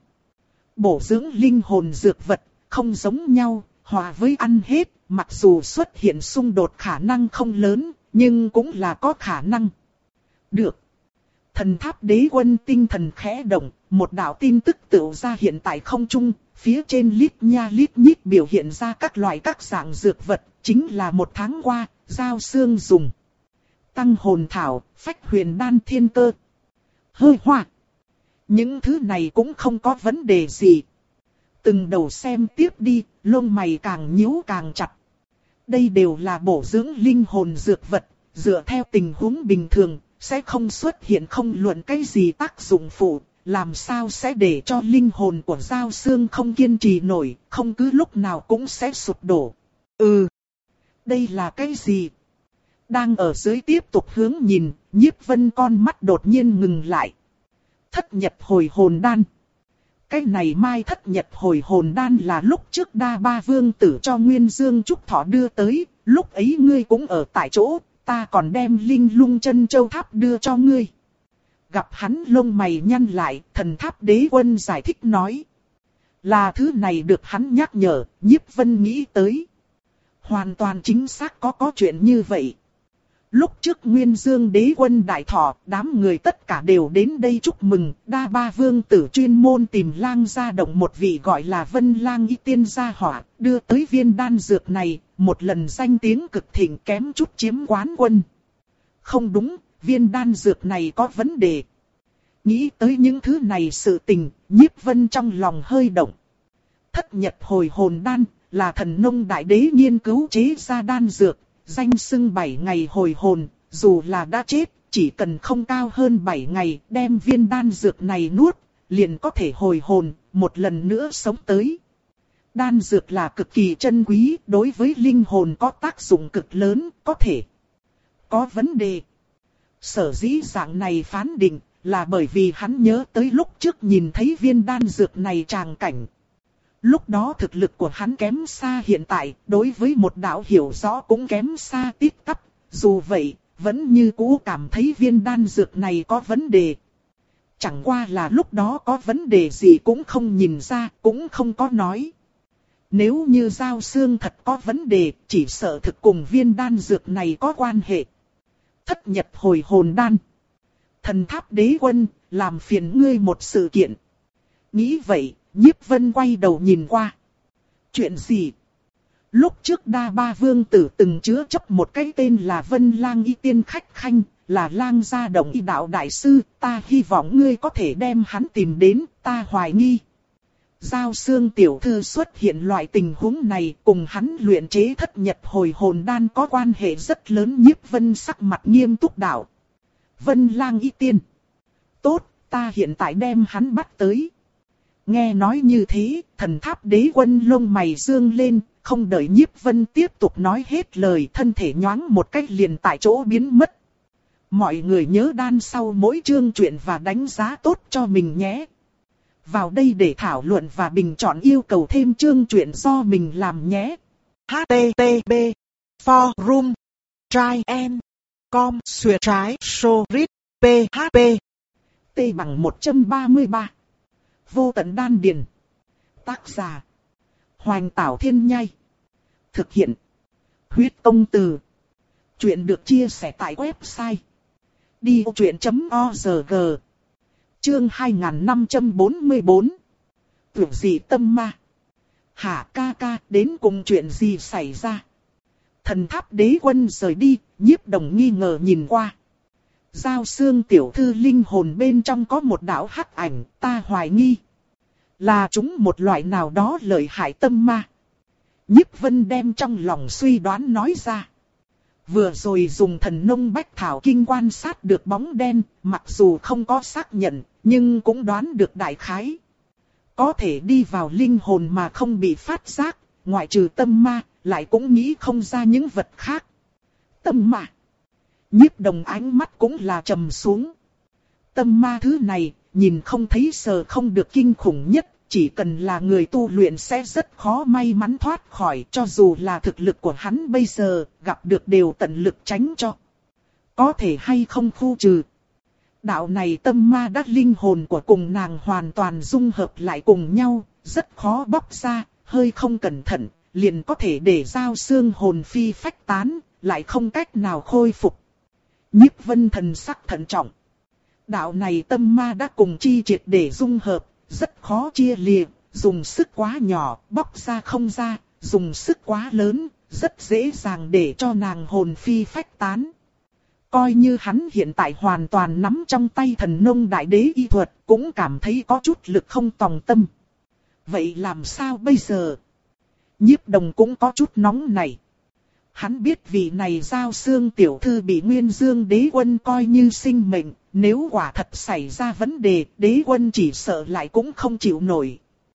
Bổ dưỡng linh hồn dược vật, không giống nhau, hòa với ăn hết, mặc dù xuất hiện xung đột khả năng không lớn, nhưng cũng là có khả năng. Được. Thần Tháp Đế Quân tinh thần khẽ động, một đạo tin tức tựu ra hiện tại không trung, phía trên lít nha lít nhít biểu hiện ra các loại các dạng dược vật, chính là một tháng qua, Giao Xương dùng. Tăng hồn thảo, phách huyền đan thiên cơ. Hơi hoa. Những thứ này cũng không có vấn đề gì. Từng đầu xem tiếp đi, lông mày càng nhíu càng chặt. Đây đều là bổ dưỡng linh hồn dược vật, dựa theo tình huống bình thường, sẽ không xuất hiện không luận cái gì tác dụng phụ, làm sao sẽ để cho linh hồn của Giao Xương không kiên trì nổi, không cứ lúc nào cũng sẽ sụp đổ. Ừ, đây là cái gì? Đang ở dưới tiếp tục hướng nhìn, Nhiếp Vân con mắt đột nhiên ngừng lại. Thất nhật hồi hồn đan. Cái này mai thất nhật hồi hồn đan là lúc trước Đa Ba Vương tử cho Nguyên Dương Trúc Thọ đưa tới, lúc ấy ngươi cũng ở tại chỗ, ta còn đem linh lung chân châu tháp đưa cho ngươi. Gặp hắn lông mày nhăn lại, Thần Tháp Đế Quân giải thích nói. Là thứ này được hắn nhắc nhở, Nhiếp Vân nghĩ tới. Hoàn toàn chính xác có có chuyện như vậy. Lúc trước Nguyên Dương Đế Quân đại thọ, đám người tất cả đều đến đây chúc mừng. Đa Ba Vương tử chuyên môn tìm lang gia động một vị gọi là Vân Lang Y Tiên gia hỏa, đưa tới viên đan dược này, một lần danh tiếng cực thịnh kém chút chiếm quán quân. Không đúng, viên đan dược này có vấn đề. Nghĩ tới những thứ này sự tình, Nhiếp Vân trong lòng hơi động. Thất nhật hồi hồn đan là Thần Nông Đại Đế nghiên cứu chế ra đan dược, danh xưng bảy ngày hồi hồn, dù là đã chết, chỉ cần không cao hơn bảy ngày, đem viên đan dược này nuốt, liền có thể hồi hồn, một lần nữa sống tới. Đan dược là cực kỳ chân quý, đối với linh hồn có tác dụng cực lớn, có thể có vấn đề. Sở dĩ dạng này phán định, là bởi vì hắn nhớ tới lúc trước nhìn thấy viên đan dược này tràng cảnh. Lúc đó thực lực của hắn kém xa hiện tại, đối với một đạo hiểu rõ cũng kém xa tít tắp. Dù vậy, vẫn như cũ cảm thấy viên đan dược này có vấn đề. Chẳng qua là lúc đó có vấn đề gì cũng không nhìn ra, cũng không có nói. Nếu như Giao Xương thật có vấn đề, chỉ sợ thực cùng viên đan dược này có quan hệ. Thất nhật hồi hồn đan. Thần Tháp Đế Quân, làm phiền ngươi một sự kiện. Nghĩ vậy, Nhiếp Vân quay đầu nhìn qua. Chuyện gì? Lúc trước Đa Ba Vương tử từng chứa chấp một cái tên là Vân Lang Y Tiên khách khanh, là lang gia động y đạo đại sư, ta hy vọng ngươi có thể đem hắn tìm đến, ta hoài nghi. Giao Xương tiểu thư xuất hiện loại tình huống này, cùng hắn luyện chế thất nhật hồi hồn đan có quan hệ rất lớn. Nhiếp Vân sắc mặt nghiêm túc đạo. Vân Lang Y Tiên. Tốt, ta hiện tại đem hắn bắt tới. Nghe nói như thế, Thần Tháp Đế Quân lông mày dương lên, không đợi Nhiếp Vân tiếp tục nói hết lời, thân thể nhoáng một cách liền tại chỗ biến mất. Mọi người nhớ đan sau mỗi chương truyện và đánh giá tốt cho mình nhé. Vào đây để thảo luận và bình chọn yêu cầu thêm chương truyện do mình làm nhé. H T T P Forum Try and Com Xuyệt trái Show Read P H P T bằng một trăm ba mươi ba. Vô tận đan điền. Tác giả Hoành Tảo Thiên Nhai. Thực hiện Huyết Công Từ. Chuyện được chia sẻ tại website đi ô truyện chấm org. Chương hai nghìn năm trăm bốn mươi bốn. Tưởng gì tâm ma. Hả ca ca, đến cùng chuyện gì xảy ra? Thần Tháp Đế Quân rời đi, Nhiếp Đồng nghi ngờ nhìn qua. Giao Xương tiểu thư linh hồn bên trong có một đạo hắc ảnh, ta hoài nghi là chúng một loại nào đó lợi hại tâm ma. Nhiếp Vân đem trong lòng suy đoán nói ra. Vừa rồi dùng Thần Nông Bách Thảo Kinh quan sát được bóng đen, mặc dù không có xác nhận, nhưng cũng đoán được đại khái. Có thể đi vào linh hồn mà không bị phát giác, ngoại trừ tâm ma, lại cũng nghĩ không ra những vật khác. Tâm ma. Nhiếp Đồng ánh mắt cũng là trầm xuống. Tâm ma thứ này, nhìn không thấy sờ không được kinh khủng nhất, chỉ cần là người tu luyện sẽ rất khó may mắn thoát khỏi, cho dù là thực lực của hắn bây giờ, gặp được đều tận lực tránh cho. Có thể hay không khu trừ. Đạo này tâm ma đắc linh hồn của cùng nàng hoàn toàn dung hợp lại cùng nhau, rất khó bóc ra, hơi không cẩn thận, liền có thể để Giao Xương hồn phi phách tán, lại không cách nào khôi phục. Nhiếp Vân thần sắc thận trọng. Đạo này tâm ma đã cùng chi triệt để dung hợp, rất khó chia lìa, dùng sức quá nhỏ, bóc ra không ra, dùng sức quá lớn, rất dễ dàng để cho nàng hồn phi phách tán. Coi như hắn hiện tại hoàn toàn nắm trong tay Thần Nông Đại Đế y thuật, cũng cảm thấy có chút lực không tòng tâm. Vậy làm sao bây giờ? Nhiếp Đồng cũng có chút nóng này. Hắn biết vị này Giao Xương tiểu thư bị Nguyên Dương Đế Quân coi như sinh mệnh, nếu quả thật xảy ra vấn đề, Đế Quân chỉ sợ lại cũng không chịu nổi.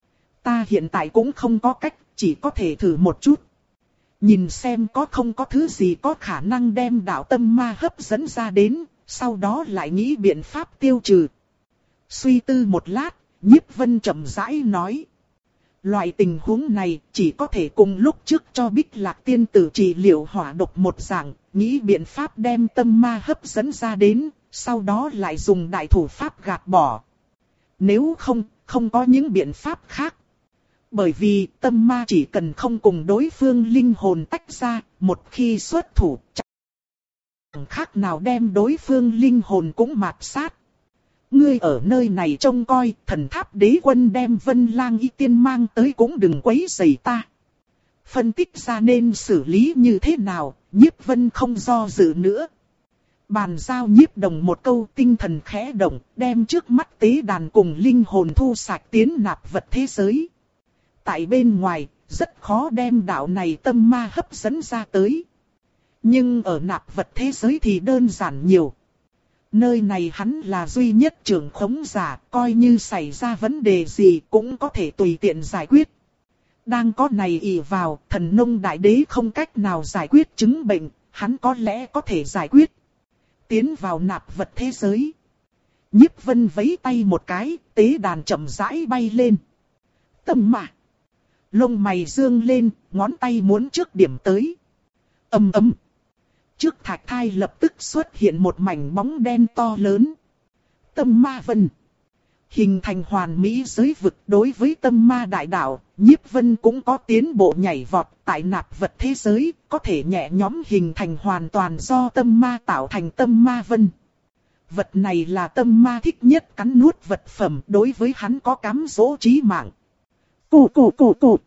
Ta hiện tại cũng không có cách, chỉ có thể thử một chút. Nhìn xem có không có thứ gì có khả năng đem đạo tâm ma hấp dẫn ra đến, sau đó lại nghĩ biện pháp tiêu trừ. Suy tư một lát, Nhiếp Vân chậm rãi nói. Loại tình huống này chỉ có thể cùng lúc trước cho Bích Lạc tiên tử trị liệu hỏa độc một dạng, nghĩ biện pháp đem tâm ma hấp dẫn ra đến, sau đó lại dùng đại thủ pháp gạt bỏ. Nếu không, không có những biện pháp khác. Bởi vì tâm ma chỉ cần không cùng đối phương linh hồn tách ra, một khi xuất thủ, chẳng khác nào đem đối phương linh hồn cũng mạt sát. Ngươi ở nơi này trông coi, thần tháp đế quân đem Vân Lang y tiên mang tới cũng đừng quấy rầy ta. Phân tích ra nên xử lý như thế nào, Nhiếp Vân không do dự nữa. Bàn giao Nhiếp Đồng một câu, tinh thần khẽ động, đem trước mắt tế đàn cùng linh hồn thu sạch tiến nạp vật thế giới. Tại bên ngoài, rất khó đem đạo này tâm ma hấp dẫn ra tới. Nhưng ở nạp vật thế giới thì đơn giản nhiều. Nơi này hắn là duy nhất trưởng khống giả, coi như xảy ra vấn đề gì cũng có thể tùy tiện giải quyết. Đang có này ỷ vào, thần nông đại đế không cách nào giải quyết chứng bệnh, hắn có lẽ có thể giải quyết. Tiến vào nạp vật thế giới. Nhiếp Vân vẫy tay một cái, tế đàn chậm rãi bay lên. Tâm ma. Lông mày dương lên, ngón tay muốn trước điểm tới. Ầm ầm. Trước thạch thai lập tức xuất hiện một mảnh bóng đen to lớn. Tâm ma vân. Hình thành hoàn mỹ giới vực. Đối với tâm ma đại đạo, Nhiếp Vân cũng có tiến bộ nhảy vọt. Tại nạp vật thế giới, có thể nhẹ nhõm hình thành hoàn toàn do tâm ma tạo thành tâm ma vân. Vật này là tâm ma thích nhất cắn nuốt vật phẩm, đối với hắn có cám dỗ chí mạng. Cù cù cù cù.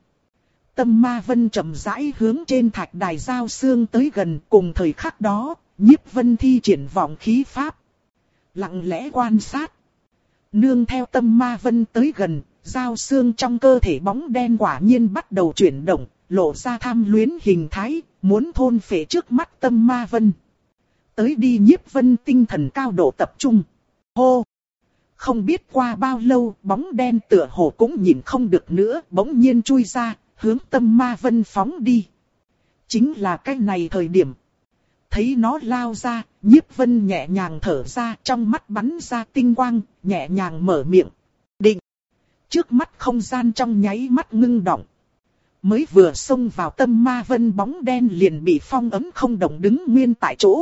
Tâm ma vân chậm rãi hướng trên thạch đài giao xương tới gần, cùng thời khắc đó, Nhiếp Vân thi triển vọng khí pháp. Lặng lẽ quan sát. Nương theo tâm ma vân tới gần, giao xương trong cơ thể bóng đen quả nhiên bắt đầu chuyển động, lộ ra tham luyến hình thái, muốn thôn phệ trước mắt tâm ma vân. Tới đi Nhiếp Vân tinh thần cao độ tập trung. Hô! Không biết qua bao lâu, bóng đen tựa hồ cũng nhìn không được nữa, bỗng nhiên chui ra, hướng tâm ma vân phóng đi. Chính là cái này thời điểm. Thấy nó lao ra, Nhiếp Vân nhẹ nhàng thở ra, trong mắt bắn ra tinh quang, nhẹ nhàng mở miệng. Định! Trước mắt không gian trong nháy mắt ngưng động. Mới vừa xông vào tâm ma vân bóng đen liền bị phong ấm không động đứng nguyên tại chỗ.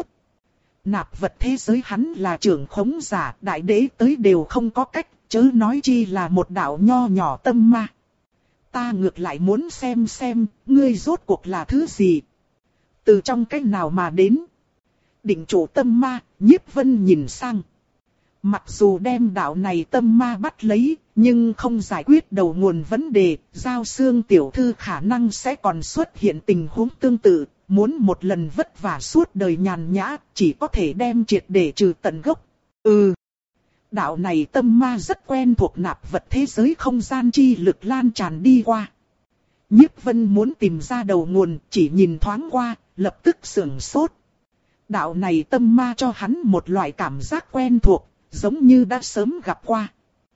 Nạp vật thế giới hắn là trưởng khống giả, đại đế tới đều không có cách, chớ nói chi là một đạo nho nhỏ tâm ma. Ta ngược lại muốn xem xem, ngươi rốt cuộc là thứ gì? Từ trong cách nào mà đến? Định chủ tâm ma, Nhiếp Vân nhìn sang. Mặc dù đem đạo này tâm ma bắt lấy, nhưng không giải quyết đầu nguồn vấn đề, giao xương tiểu thư khả năng sẽ còn xuất hiện tình huống tương tự. Muốn một lần vất vả suốt đời nhàn nhã, chỉ có thể đem triệt để trừ tận gốc. Ừ. Đạo này tâm ma rất quen thuộc nạp vật thế giới không gian chi lực lan tràn đi qua. Nhiếp Vân muốn tìm ra đầu nguồn, chỉ nhìn thoáng qua, lập tức sửng sốt. Đạo này tâm ma cho hắn một loại cảm giác quen thuộc, giống như đã sớm gặp qua.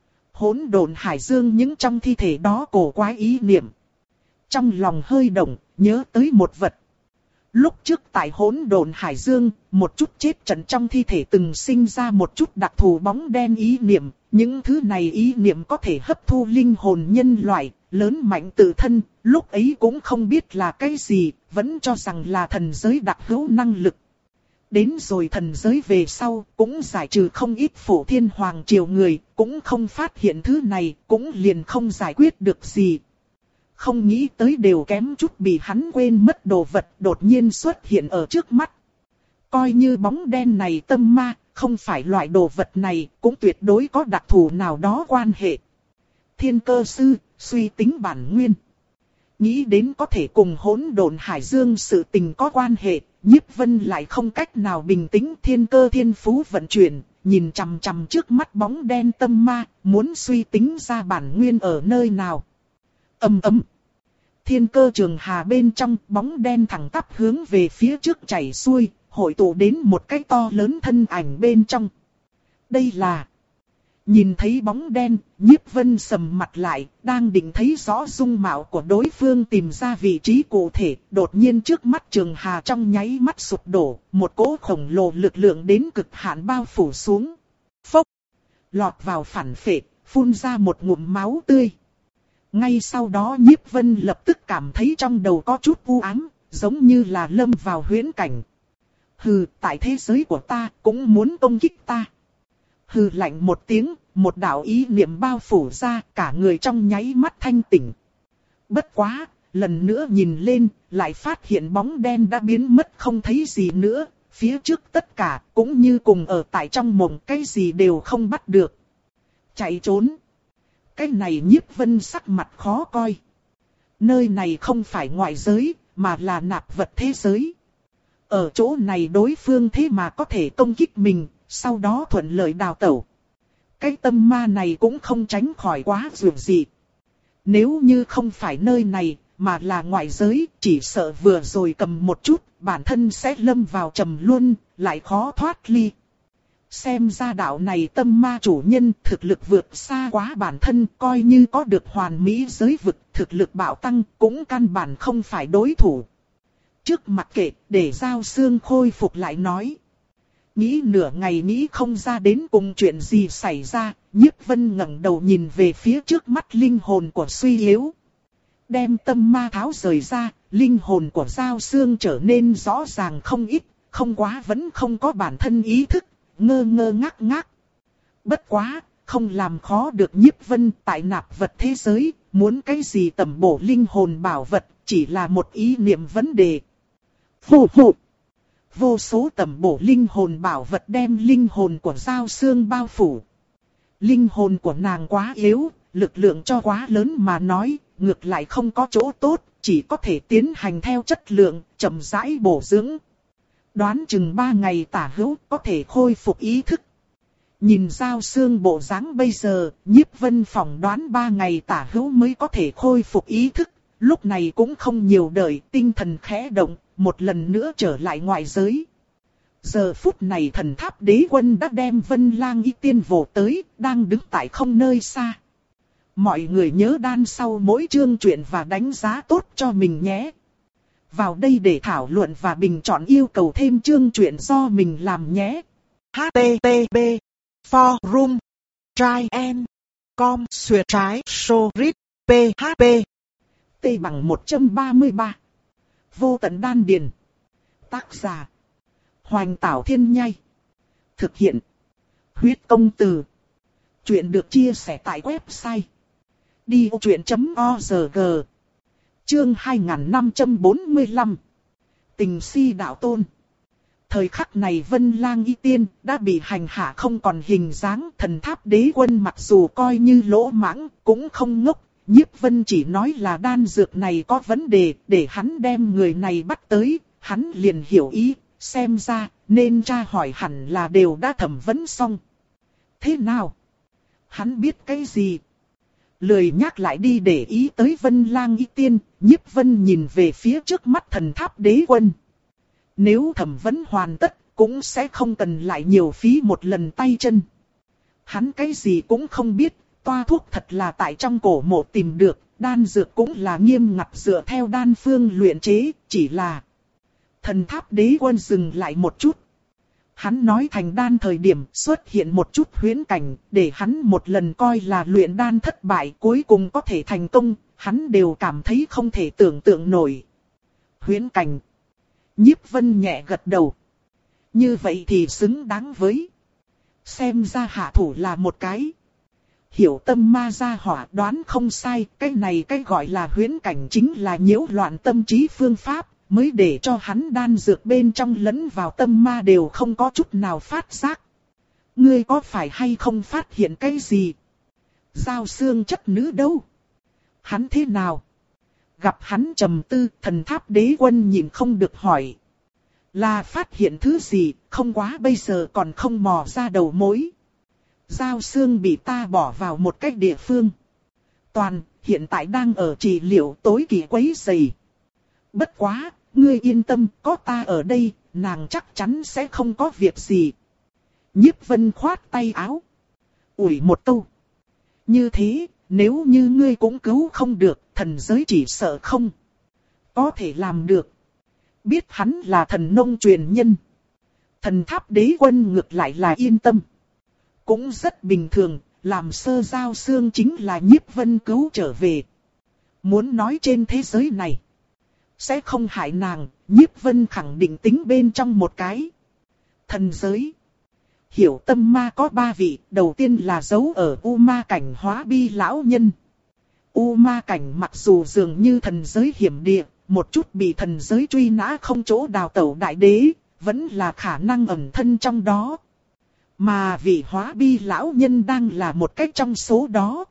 Hỗn độn hải dương những trong thi thể đó cổ quái ý niệm. Trong lòng hơi động, nhớ tới một vật. Lúc trước tại hỗn độn hải dương, một chút chết trận trong thi thể từng sinh ra một chút đặc thù bóng đen ý niệm. Những thứ này ý niệm có thể hấp thu linh hồn nhân loại, lớn mạnh tự thân. Lúc ấy cũng không biết là cái gì, vẫn cho rằng là thần giới đặc hữu năng lực. Đến rồi thần giới về sau, cũng giải trừ không ít phổ thiên hoàng triều người, cũng không phát hiện thứ này, cũng liền không giải quyết được gì. Không nghĩ tới đều kém chút bị hắn quên mất đồ vật đột nhiên xuất hiện ở trước mắt. Coi như bóng đen này tâm ma, không phải loại đồ vật này, cũng tuyệt đối có đặc thù nào đó quan hệ. Thiên cơ sư, suy tính bản nguyên. Nghĩ đến có thể cùng hỗn độn hải dương sự tình có quan hệ, Nhiếp Vân lại không cách nào bình tĩnh thiên cơ thiên phú vận chuyển, nhìn chằm chằm trước mắt bóng đen tâm ma, muốn suy tính ra bản nguyên ở nơi nào. Ầm ầm. Thiên cơ trường hà bên trong bóng đen thẳng tắp hướng về phía trước chảy xuôi, hội tụ đến một cái to lớn thân ảnh bên trong. Đây là... Nhìn thấy bóng đen, Nhiếp Vân sầm mặt lại, đang định thấy rõ dung mạo của đối phương tìm ra vị trí cụ thể, đột nhiên trước mắt trường hà trong nháy mắt sụp đổ, một cỗ khổng lồ lực lượng đến cực hạn bao phủ xuống. Phốc! Lọt vào phản phệ, phun ra một ngụm máu tươi. Ngay sau đó Nhiếp Vân lập tức cảm thấy trong đầu có chút u ám, giống như là lâm vào huyễn cảnh. Hừ, tại thế giới của ta cũng muốn công kích ta. Hừ lạnh một tiếng, một đạo ý niệm bao phủ ra, cả người trong nháy mắt thanh tỉnh. Bất quá, lần nữa nhìn lên, lại phát hiện bóng đen đã biến mất không thấy gì nữa, phía trước tất cả cũng như cùng ở tại trong mộng, cái gì đều không bắt được. Chạy trốn. Cái này Nhiếp Vân sắc mặt khó coi. Nơi này không phải ngoại giới, mà là nạp vật thế giới. Ở chỗ này đối phương thế mà có thể công kích mình, sau đó thuận lợi đào tẩu. Cái tâm ma này cũng không tránh khỏi quá dường gì. Nếu như không phải nơi này, mà là ngoại giới, chỉ sợ vừa rồi cầm một chút, bản thân sẽ lâm vào trầm luân, lại khó thoát ly. Xem ra đạo này tâm ma chủ nhân thực lực vượt xa quá bản thân, coi như có được hoàn mỹ giới vực, thực lực bạo tăng, cũng căn bản không phải đối thủ. Trước mặc kệ, để Giao Xương khôi phục lại nói. Nghĩ nửa ngày nghĩ không ra đến cùng chuyện gì xảy ra, Nhiếp Vân ngẩng đầu nhìn về phía trước mắt linh hồn của suy yếu. Đem tâm ma tháo rời ra, linh hồn của Giao Xương trở nên rõ ràng không ít, không quá vẫn không có bản thân ý thức, ngơ ngơ ngác ngác. Bất quá, không làm khó được Nhiếp Vân tại nạp vật thế giới, muốn cái gì tẩm bổ linh hồn bảo vật, chỉ là một ý niệm vấn đề. Phù phù. Vô số tẩm bổ linh hồn bảo vật đem linh hồn của Giao Xương bao phủ. Linh hồn của nàng quá yếu, lực lượng cho quá lớn mà nói, ngược lại không có chỗ tốt, chỉ có thể tiến hành theo chất lượng, chậm rãi bổ dưỡng. Đoán chừng ba ngày tả hữu có thể khôi phục ý thức. Nhìn Giao Xương bộ dáng bây giờ, Nhiếp Vân phỏng đoán ba ngày tả hữu mới có thể khôi phục ý thức. Lúc này cũng không nhiều đợi, tinh thần khẽ động, một lần nữa trở lại ngoại giới. Giờ phút này Thần Tháp Đế Quân đã đem Vân Lang Y Tiên vồ tới, đang đứng tại không nơi xa. Mọi người nhớ đan sau mỗi chương truyện và đánh giá tốt cho mình nhé. Vào đây để thảo luận và bình chọn yêu cầu thêm chương truyện do mình làm nhé. H T T P Forum Try and Com Xuyệt trái Sorit P H P T bằng một trăm ba mươi ba. Vô tận đan điền. Tác giả Hoành Tảo Thiên Nhai. Thực hiện Huyết Công Từ. Chuyện được chia sẻ tại website đi ô chuyện chấm org. Chương hai nghìn năm trăm bốn mươi lăm. Tình si đạo tôn. Thời khắc này Vân Lang Y Tiên đã bị hành hạ không còn hình dáng. Thần Tháp Đế Quân mặc dù coi như lỗ mãng cũng không ngốc. Nhiếp Vân chỉ nói là đan dược này có vấn đề, để hắn đem người này bắt tới, hắn liền hiểu ý, xem ra nên tra hỏi hẳn là đều đã thẩm vấn xong. Thế nào? Hắn biết cái gì? Lười nhắc lại đi để ý tới Vân Lang Y Tiên, Nhiếp Vân nhìn về phía trước mắt Thần Tháp Đế Quân. Nếu thẩm vấn hoàn tất, cũng sẽ không cần lại nhiều phí một lần tay chân. Hắn cái gì cũng không biết. Toa thuốc thật là tại trong cổ mộ tìm được, đan dược cũng là nghiêm ngặt dựa theo đan phương luyện chế, chỉ là... Thần Tháp Đế Quân dừng lại một chút. Hắn nói thành đan thời điểm xuất hiện một chút huyễn cảnh, để hắn một lần coi là luyện đan thất bại cuối cùng có thể thành công, hắn đều cảm thấy không thể tưởng tượng nổi. Huyễn cảnh. Nhiếp Vân nhẹ gật đầu. Như vậy thì xứng đáng với. Xem ra hạ thủ là một cái. Hiểu tâm ma gia hỏa đoán không sai, cái này cái gọi là huyễn cảnh chính là nhiễu loạn tâm trí phương pháp, mới để cho hắn đan dược bên trong lẫn vào tâm ma đều không có chút nào phát giác. Ngươi có phải hay không phát hiện cái gì? Giao Xương chất nữ đâu? Hắn thế nào? Gặp hắn trầm tư, Thần Tháp Đế Quân nhìn không được hỏi. Là phát hiện thứ gì, không quá bây giờ còn không mò ra đầu mối. Giao Xương bị ta bỏ vào một cách địa phương. Toàn, hiện tại đang ở trị liệu tối kỳ quấy rầy. Bất quá, ngươi yên tâm, có ta ở đây, nàng chắc chắn sẽ không có việc gì. Nhiếp Vân khoát tay áo. Ủi một câu. Như thế, nếu như ngươi cũng cứu không được, thần giới chỉ sợ không có thể làm được. Biết hắn là thần nông truyền nhân. Thần Tháp Đế Quân ngược lại là yên tâm. Cũng rất bình thường, làm sơ Giao Xương chính là Nhiếp Vân cứu trở về. Muốn nói trên thế giới này, sẽ không hại nàng, Nhiếp Vân khẳng định tính bên trong một cái. Thần giới. Hiểu tâm ma có ba vị, đầu tiên là giấu ở U Ma Cảnh Hóa Bi lão nhân. U Ma Cảnh mặc dù dường như thần giới hiểm địa, một chút bị thần giới truy nã không chỗ đào tẩu đại đế, vẫn là khả năng ẩn thân trong đó. Mà vị Hóa Bi lão nhân đang là một cách trong số đó.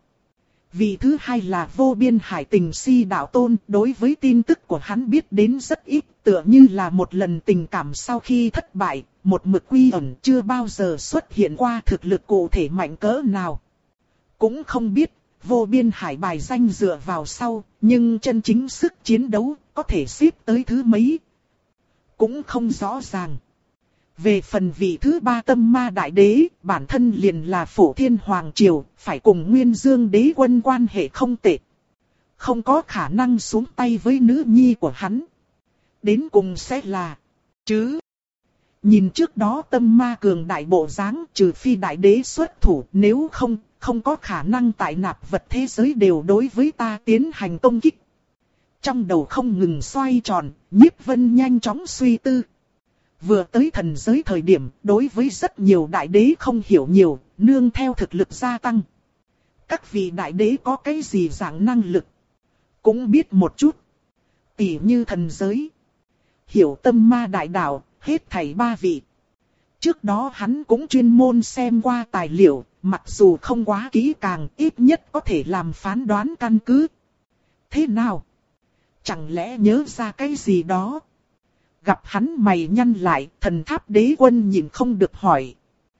Vị thứ hai là Vô Biên Hải Tình Si đạo tôn, đối với tin tức của hắn biết đến rất ít, tựa như là một lần tình cảm sau khi thất bại, một mực quy ẩn chưa bao giờ xuất hiện qua thực lực cụ thể mạnh cỡ nào. Cũng không biết, Vô Biên Hải bài danh dựa vào sau, nhưng chân chính sức chiến đấu có thể xếp tới thứ mấy. Cũng không rõ ràng. Về phần vị thứ ba tâm ma đại đế, bản thân liền là Phổ Thiên Hoàng Triều, phải cùng Nguyên Dương đế quân quan hệ không tệ. Không có khả năng xuống tay với nữ nhi của hắn. Đến cùng sẽ là, chứ. Nhìn trước đó tâm ma cường đại bộ dáng, trừ phi đại đế xuất thủ, nếu không, không có khả năng tại nạp vật thế giới đều đối với ta tiến hành công kích. Trong đầu không ngừng xoay tròn, Nhiếp Vân nhanh chóng suy tư. Vừa tới thần giới thời điểm, đối với rất nhiều đại đế không hiểu nhiều, nương theo thực lực gia tăng. Các vị đại đế có cái gì dạng năng lực, cũng biết một chút. Tỉ như thần giới, Hiểu tâm ma đại đạo, hết thảy ba vị. Trước đó hắn cũng chuyên môn xem qua tài liệu, mặc dù không quá kỹ càng, ít nhất có thể làm phán đoán căn cứ. Thế nào? Chẳng lẽ nhớ ra cái gì đó? Gặp hắn mày nhăn lại, Thần Tháp Đế Quân nhìn không được hỏi.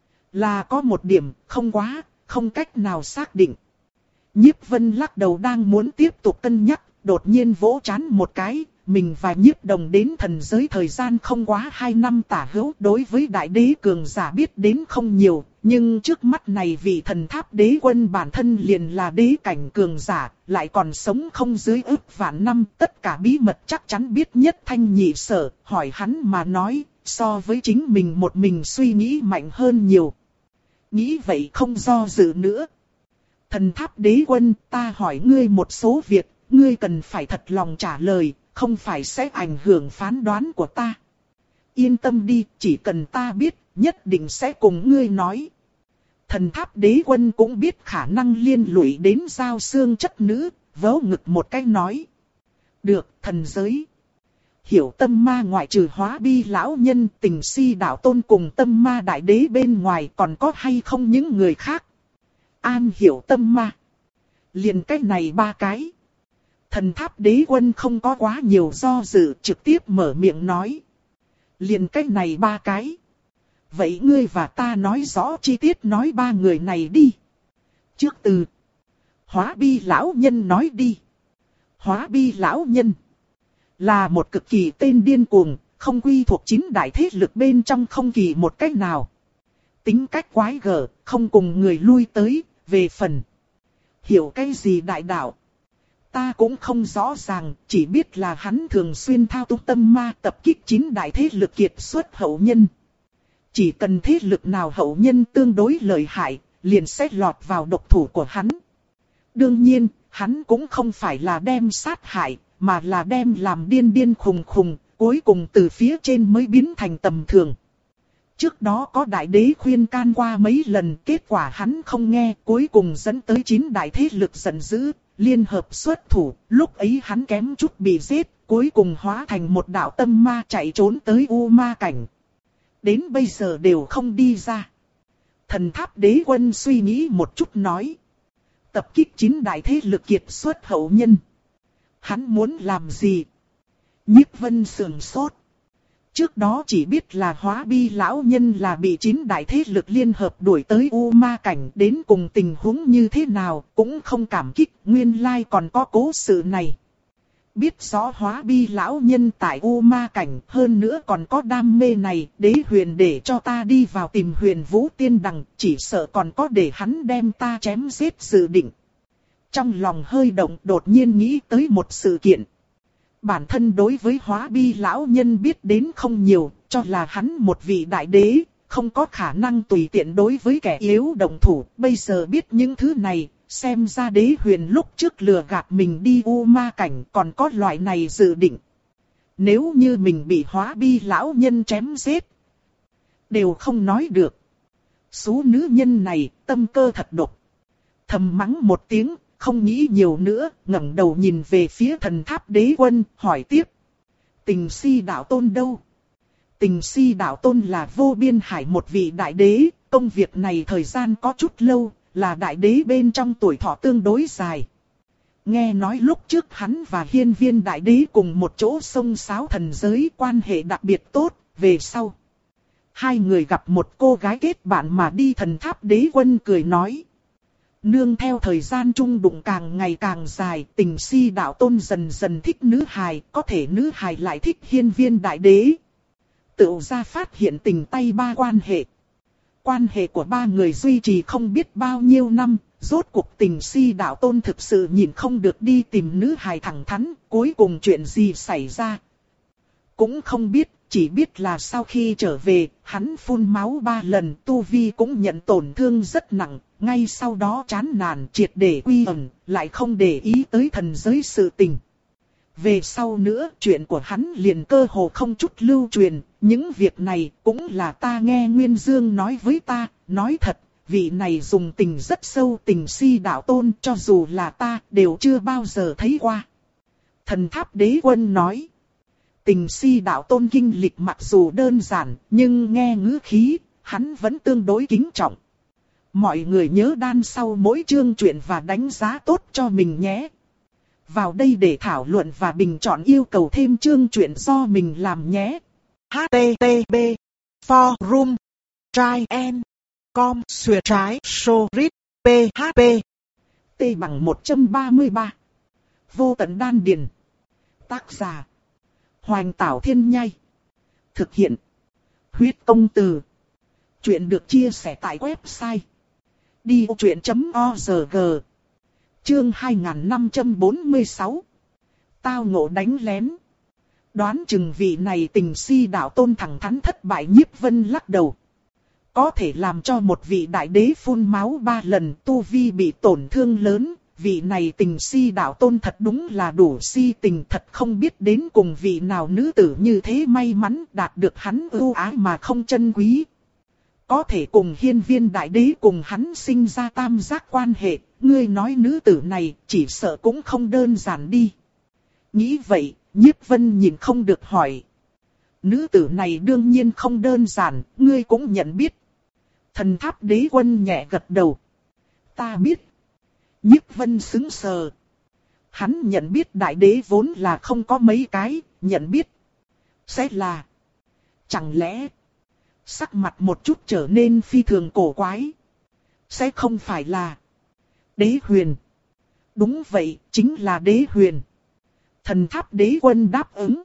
Là có một điểm, không quá, không cách nào xác định. Nhiếp Vân lắc đầu đang muốn tiếp tục cân nhắc, đột nhiên vỗ trán một cái. Mình và Nhiếp Đồng đến thần giới thời gian không quá hai năm tả hữu, đối với đại đế cường giả biết đến không nhiều. Nhưng trước mắt này vị Thần Tháp Đế Quân bản thân liền là đế cảnh cường giả, lại còn sống không dưới ức vạn năm, tất cả bí mật chắc chắn biết nhất thanh nhị sở, hỏi hắn mà nói, so với chính mình một mình suy nghĩ mạnh hơn nhiều. Nghĩ vậy không do dự nữa. Thần Tháp Đế Quân, ta hỏi ngươi một số việc, ngươi cần phải thật lòng trả lời, không phải sẽ ảnh hưởng phán đoán của ta. Yên tâm đi, chỉ cần ta biết, nhất định sẽ cùng ngươi nói. Thần Tháp Đế Quân cũng biết khả năng liên lụy đến giao xương chất nữ, vớ ngực một cái nói. Được, thần giới. Hiểu tâm ma ngoại trừ Hóa Bi lão nhân, Tình Si đạo tôn cùng tâm ma đại đế bên ngoài còn có hay không những người khác? An hiểu tâm ma. Liền cái này ba cái. Thần Tháp Đế Quân không có quá nhiều do dự, trực tiếp mở miệng nói. Liền cái này ba cái. Vậy ngươi và ta nói rõ chi tiết nói ba người này đi. Trước từ. Hóa Bi lão nhân nói đi. Hóa Bi lão nhân là một cực kỳ tên điên cuồng, không quy thuộc chín đại thế lực bên trong không kỳ một cách nào. Tính cách quái gở, không cùng người lui tới, về phần. Hiểu cái gì đại đạo? Ta cũng không rõ ràng, chỉ biết là hắn thường xuyên thao túng tâm ma tập kích chín đại thế lực kiệt xuất hậu nhân. Chỉ cần thế lực nào hậu nhân tương đối lợi hại, liền sẽ lọt vào độc thủ của hắn. Đương nhiên, hắn cũng không phải là đem sát hại, mà là đem làm điên điên khùng khùng, cuối cùng từ phía trên mới biến thành tầm thường. Trước đó có đại đế khuyên can qua mấy lần, kết quả hắn không nghe, cuối cùng dẫn tới chín đại thế lực giận dữ, liên hợp xuất thủ, lúc ấy hắn kém chút bị giết, cuối cùng hóa thành một đạo tâm ma chạy trốn tới U Ma Cảnh. Đến bây giờ đều không đi ra. Thần Tháp Đế Quân suy nghĩ một chút nói. Tập kích chín đại thế lực kiệt xuất hậu nhân. Hắn muốn làm gì? Nhiếp Vân sườn sốt. Trước đó chỉ biết là Hóa Bi lão nhân là bị chín đại thế lực liên hợp đuổi tới U Ma Cảnh, đến cùng tình huống như thế nào cũng không cảm kích, nguyên lai còn có cố sự này. Biết rõ Hóa Bi lão nhân tại U Ma Cảnh, hơn nữa còn có đam mê này, đế huyền để cho ta đi vào tìm Huyền Vũ Tiên Đằng, chỉ sợ còn có để hắn đem ta chém giết dự định. Trong lòng hơi động, đột nhiên nghĩ tới một sự kiện. Bản thân đối với Hóa Bi lão nhân biết đến không nhiều, cho là hắn một vị đại đế, không có khả năng tùy tiện đối với kẻ yếu động thủ. Bây giờ biết những thứ này, xem ra đế huyền lúc trước lừa gạt mình đi U Ma Cảnh còn có loại này dự định. Nếu như mình bị hóa bi lão nhân chém giết, đều không nói được. Số nữ nhân này tâm cơ thật độc. Thầm mắng một tiếng, không nghĩ nhiều nữa, ngẩng đầu nhìn về phía thần tháp đế quân, hỏi tiếp. Tình si đạo tôn đâu? Tình si đạo tôn là vô biên hải một vị đại đế, công việc này thời gian có chút lâu, là đại đế bên trong tuổi thọ tương đối dài. Nghe nói lúc trước hắn và hiên viên đại đế cùng một chỗ xông xáo thần giới, quan hệ đặc biệt tốt, về sau. Hai người gặp một cô gái kết bạn mà đi. Thần tháp đế quân cười nói. Nương theo thời gian chung đụng càng ngày càng dài, tình si đạo tôn dần dần thích nữ hài, có thể nữ hài lại thích hiên viên đại đế. Tự ra phát hiện tình tay ba quan hệ. Quan hệ của ba người duy trì không biết bao nhiêu năm, rốt cuộc tình si đạo tôn thực sự nhìn không được đi tìm nữ hài thẳng thắn, cuối cùng chuyện gì xảy ra. Cũng không biết, chỉ biết là sau khi trở về, hắn phun máu ba lần, tu vi cũng nhận tổn thương rất nặng, ngay sau đó chán nản triệt để quy ẩn, lại không để ý tới thần giới sự tình. Về sau nữa, chuyện của hắn liền cơ hồ không chút lưu truyền, những việc này cũng là ta nghe Nguyên Dương nói với ta, nói thật, vị này dùng tình rất sâu, tình si đạo tôn, cho dù là ta, đều chưa bao giờ thấy qua. Thần tháp đế quân nói. Tình si đạo tôn kinh lịch mặc dù đơn giản, nhưng nghe ngữ khí, hắn vẫn tương đối kính trọng. Mọi người nhớ đan sau mỗi chương truyện và đánh giá tốt cho mình nhé. Vào đây để thảo luận và bình chọn yêu cầu thêm chương truyện do mình làm nhé. H T T P Forum Try and Com Xuyệt trái Sorit P H P T bằng một trăm ba mươi ba. Vô tận đan điền. Tác giả Hoành Tảo Thiên Nhai. Thực hiện Huyết Công Từ. Chuyện được chia sẻ tại website đi vô chuyện chấm org. Chương hai nghìn năm trăm bốn mươi sáu. Tao ngộ đánh lén. Đoán chừng vị này tình si đạo tôn thẳng thắn thất bại. Nhiếp Vân lắc đầu. Có thể làm cho một vị đại đế phun máu ba lần, tu vi bị tổn thương lớn. Vị này tình si đạo tôn thật đúng là đủ si tình, thật không biết đến cùng vị nào nữ tử như thế may mắn đạt được hắn ưu ái mà không trân quý. Có thể cùng hiên viên đại đế cùng hắn sinh ra tam giác quan hệ, ngươi nói nữ tử này chỉ sợ cũng không đơn giản đi. Nghĩ vậy, Nhiếp Vân nhìn không được hỏi. Nữ tử này đương nhiên không đơn giản, ngươi cũng nhận biết. Thần tháp đế quân nhẹ gật đầu. Ta biết. Nhiếp Vân sững sờ. Hắn nhận biết đại đế vốn là không có mấy cái, nhận biết. Sẽ là. Chẳng lẽ. Sắc mặt một chút trở nên phi thường cổ quái. Sẽ không phải là. Đế huyền. Đúng vậy, chính là đế huyền. Thần tháp đế quân đáp ứng.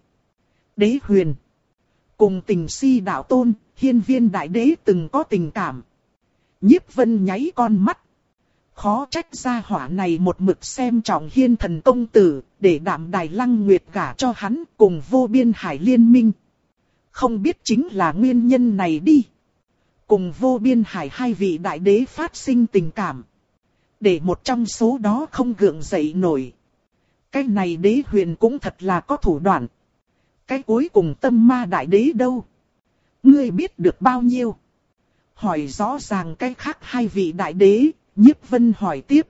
Đế huyền. Cùng tình si đạo tôn, hiên viên đại đế từng có tình cảm. Nhiếp Vân nháy con mắt. Khó trách gia hỏa này một mực xem trọng hiên thần công tử, để Đạm Đài Lăng Nguyệt gả cho hắn cùng vô biên hải liên minh. Không biết chính là nguyên nhân này đi. Cùng vô biên hải hai vị đại đế phát sinh tình cảm. Để một trong số đó không gượng dậy nổi. Cái này đế huyền cũng thật là có thủ đoạn. Cái cuối cùng tâm ma đại đế đâu? Ngươi biết được bao nhiêu? Hỏi rõ ràng cái khác hai vị đại đế. Nhiếp Vân hỏi tiếp.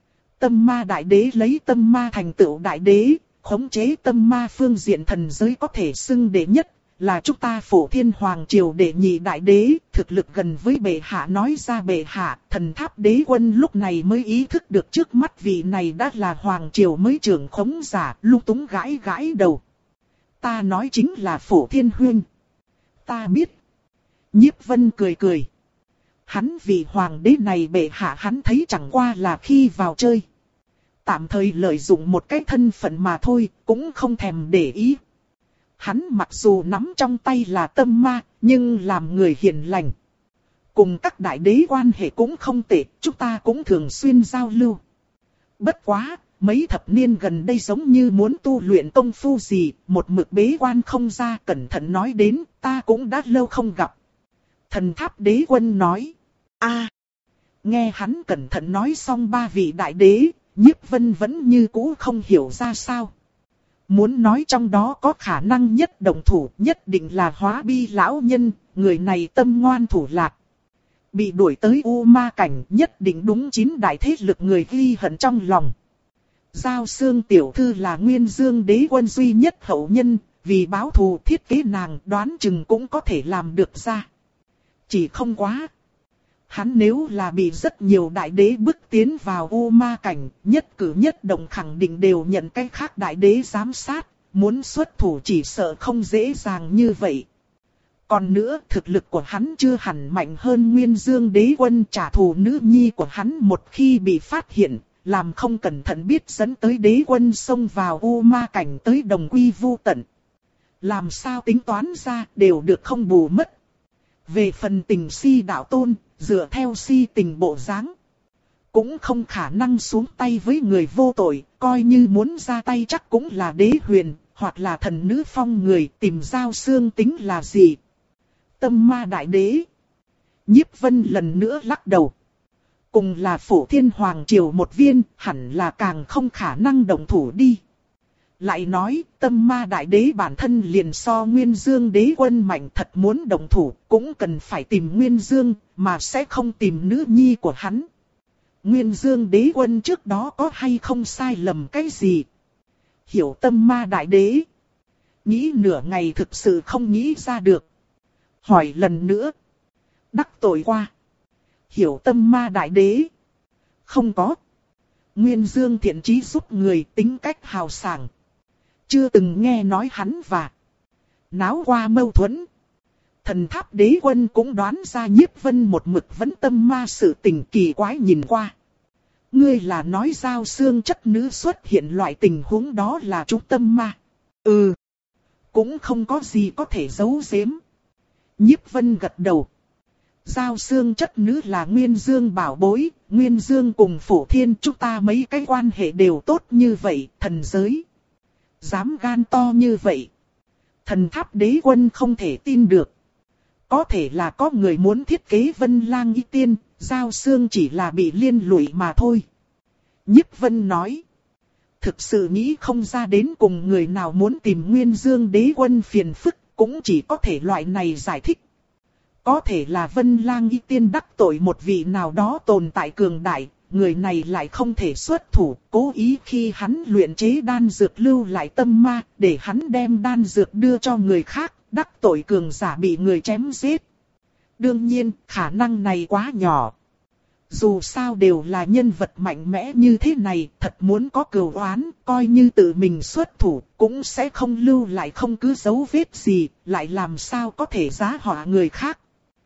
Tâm ma đại đế lấy tâm ma thành tựu đại đế, khống chế tâm ma phương diện thần giới có thể xưng đệ nhất, là chúng ta Phổ Thiên Hoàng Triều đệ nhị đại đế, thực lực gần với bệ hạ. Nói ra bệ hạ, thần tháp đế quân lúc này mới ý thức được trước mắt vị này đã là Hoàng Triều mới trưởng khống giả, lung túng gãi gãi đầu. Ta nói chính là Phổ Thiên Huynh. Ta biết. Nhiếp Vân cười cười. Hắn vì hoàng đế này bệ hạ hắn thấy chẳng qua là khi vào chơi. Tạm thời lợi dụng một cái thân phận mà thôi, cũng không thèm để ý. Hắn mặc dù nắm trong tay là tâm ma, nhưng làm người hiền lành. Cùng các đại đế quan hệ cũng không tệ, chúng ta cũng thường xuyên giao lưu. Bất quá, mấy thập niên gần đây giống như muốn tu luyện công phu gì, một mực bế quan không ra. Cẩn thận nói đến, ta cũng đã lâu không gặp. Thần tháp đế quân nói. A. Nghe hắn cẩn thận nói xong ba vị đại đế, Nhiếp Vân vẫn như cũ không hiểu ra sao. Muốn nói trong đó có khả năng nhất động thủ nhất định là Hóa Bi lão nhân, người này tâm ngoan thủ lạc. Bị đuổi tới U Ma cảnh nhất định đúng chín đại thế lực người ghi hận trong lòng. Giao Xương tiểu thư là Nguyên Dương đế quân duy nhất hậu nhân, vì báo thù thiết kế nàng đoán chừng cũng có thể làm được ra. Chỉ không quá. Hắn nếu là bị rất nhiều đại đế bức tiến vào U Ma cảnh, nhất cử nhất động khẳng định đều nhận cái khác đại đế giám sát, muốn xuất thủ chỉ sợ không dễ dàng như vậy. Còn nữa, thực lực của hắn chưa hẳn mạnh hơn Nguyên Dương đế quân, trả thù nữ nhi của hắn một khi bị phát hiện, làm không cẩn thận biết dẫn tới đế quân xông vào U Ma cảnh tới đồng quy vu tận. Làm sao tính toán ra đều được không bù mất. Về phần tình si đạo tôn, dựa theo si tình bộ dáng, cũng không khả năng xuống tay với người vô tội, coi như muốn ra tay chắc cũng là đế huyền, hoặc là thần nữ phong người, tìm Giao Xương tính là gì. Tâm ma đại đế. Nhiếp Vân lần nữa lắc đầu. Cùng là Phổ Thiên Hoàng Triều một viên, hẳn là càng không khả năng động thủ đi. Lại nói, tâm ma đại đế bản thân liền so Nguyên Dương đế quân mạnh, thật muốn động thủ, cũng cần phải tìm Nguyên Dương, mà sẽ không tìm nữ nhi của hắn. Nguyên Dương đế quân trước đó có hay không sai lầm cái gì? Hiểu tâm ma đại đế. Nghĩ nửa ngày thực sự không nghĩ ra được. Hỏi lần nữa. Đắc tội qua. Hiểu tâm ma đại đế. Không có. Nguyên Dương thiện chí giúp người, tính cách hào sảng. Chưa từng nghe nói hắn và náo qua mâu thuẫn. Thần tháp đế quân cũng đoán ra Nhiếp Vân một mực vẫn tâm ma sự tình kỳ quái nhìn qua. Ngươi là nói Giao Xương chất nữ xuất hiện loại tình huống đó là trúng tâm ma. Ừ. Cũng không có gì có thể giấu giếm. Nhiếp Vân gật đầu. Giao Xương chất nữ là Nguyên Dương bảo bối. Nguyên Dương cùng Phổ Thiên chúng ta mấy cái quan hệ đều tốt như vậy. Thần giới dám gan to như vậy. Thần tháp đế quân không thể tin được. Có thể là có người muốn thiết kế Vân Lang Y Tiên, Giao Xương chỉ là bị liên lụy mà thôi. Nhiếp Vân nói. Thực sự nghĩ không ra đến cùng người nào muốn tìm Nguyên Dương đế quân phiền phức, cũng chỉ có thể loại này giải thích. Có thể là Vân Lang Y Tiên đắc tội một vị nào đó tồn tại cường đại, người này lại không thể xuất thủ, cố ý khi hắn luyện chế đan dược lưu lại tâm ma, để hắn đem đan dược đưa cho người khác, đắc tội cường giả bị người chém giết. Đương nhiên, khả năng này quá nhỏ. Dù sao đều là nhân vật mạnh mẽ như thế này, thật muốn có cừu oán, coi như tự mình xuất thủ, cũng sẽ không lưu lại không cứ dấu vết gì, lại làm sao có thể giá họa người khác.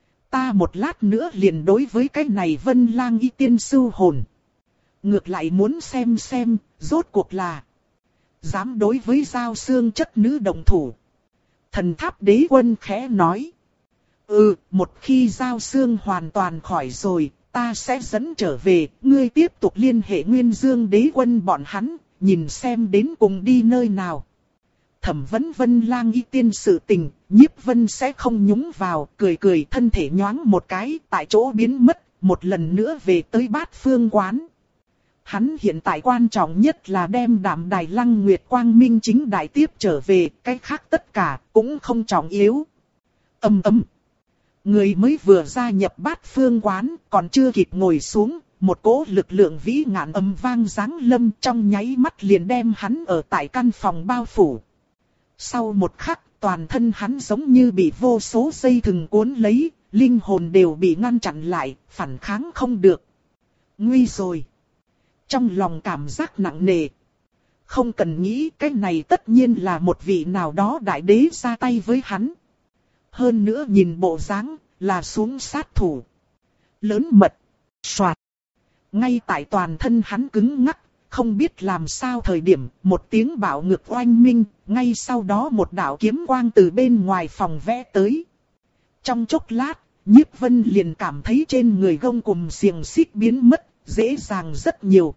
Ta một lát nữa liền đối với cái này Vân Lang Y Tiên sưu hồn. Ngược lại muốn xem xem, rốt cuộc là dám đối với Giao Xương chất nữ đồng thủ. Thần tháp đế quân khẽ nói. Ừ, một khi Giao Xương hoàn toàn khỏi rồi, ta sẽ dẫn trở về, ngươi tiếp tục liên hệ Nguyên Dương đế quân bọn hắn, nhìn xem đến cùng đi nơi nào. Thẩm vấn Vân Lang Y Tiên sự tình, Nhiếp Vân sẽ không nhúng vào, cười cười thân thể nhoáng một cái, tại chỗ biến mất, một lần nữa về tới Bát Phương quán. Hắn hiện tại quan trọng nhất là đem Đạm Đài Lăng Nguyệt Quang Minh chính đại tiếp trở về, cái khác tất cả cũng không trọng yếu. Ầm ầm. Người mới vừa gia nhập Bát Phương quán, còn chưa kịp ngồi xuống, một cỗ lực lượng vĩ ngạn ầm vang giáng lâm trong nháy mắt liền đem hắn ở tại căn phòng bao phủ. Sau một khắc, toàn thân hắn giống như bị vô số dây thừng cuốn lấy, linh hồn đều bị ngăn chặn lại, phản kháng không được. Nguy rồi. Trong lòng cảm giác nặng nề. Không cần nghĩ, cái này tất nhiên là một vị nào đó đại đế ra tay với hắn. Hơn nữa nhìn bộ dáng, là xuống sát thủ. Lớn mật. Soạt. Ngay tại toàn thân hắn cứng ngắc. Không biết làm sao thời điểm, một tiếng bạo ngược oanh minh, ngay sau đó một đạo kiếm quang từ bên ngoài phòng vẽ tới. Trong chốc lát, Nhiếp Vân liền cảm thấy trên người gông cùm xiềng xích biến mất, dễ dàng rất nhiều.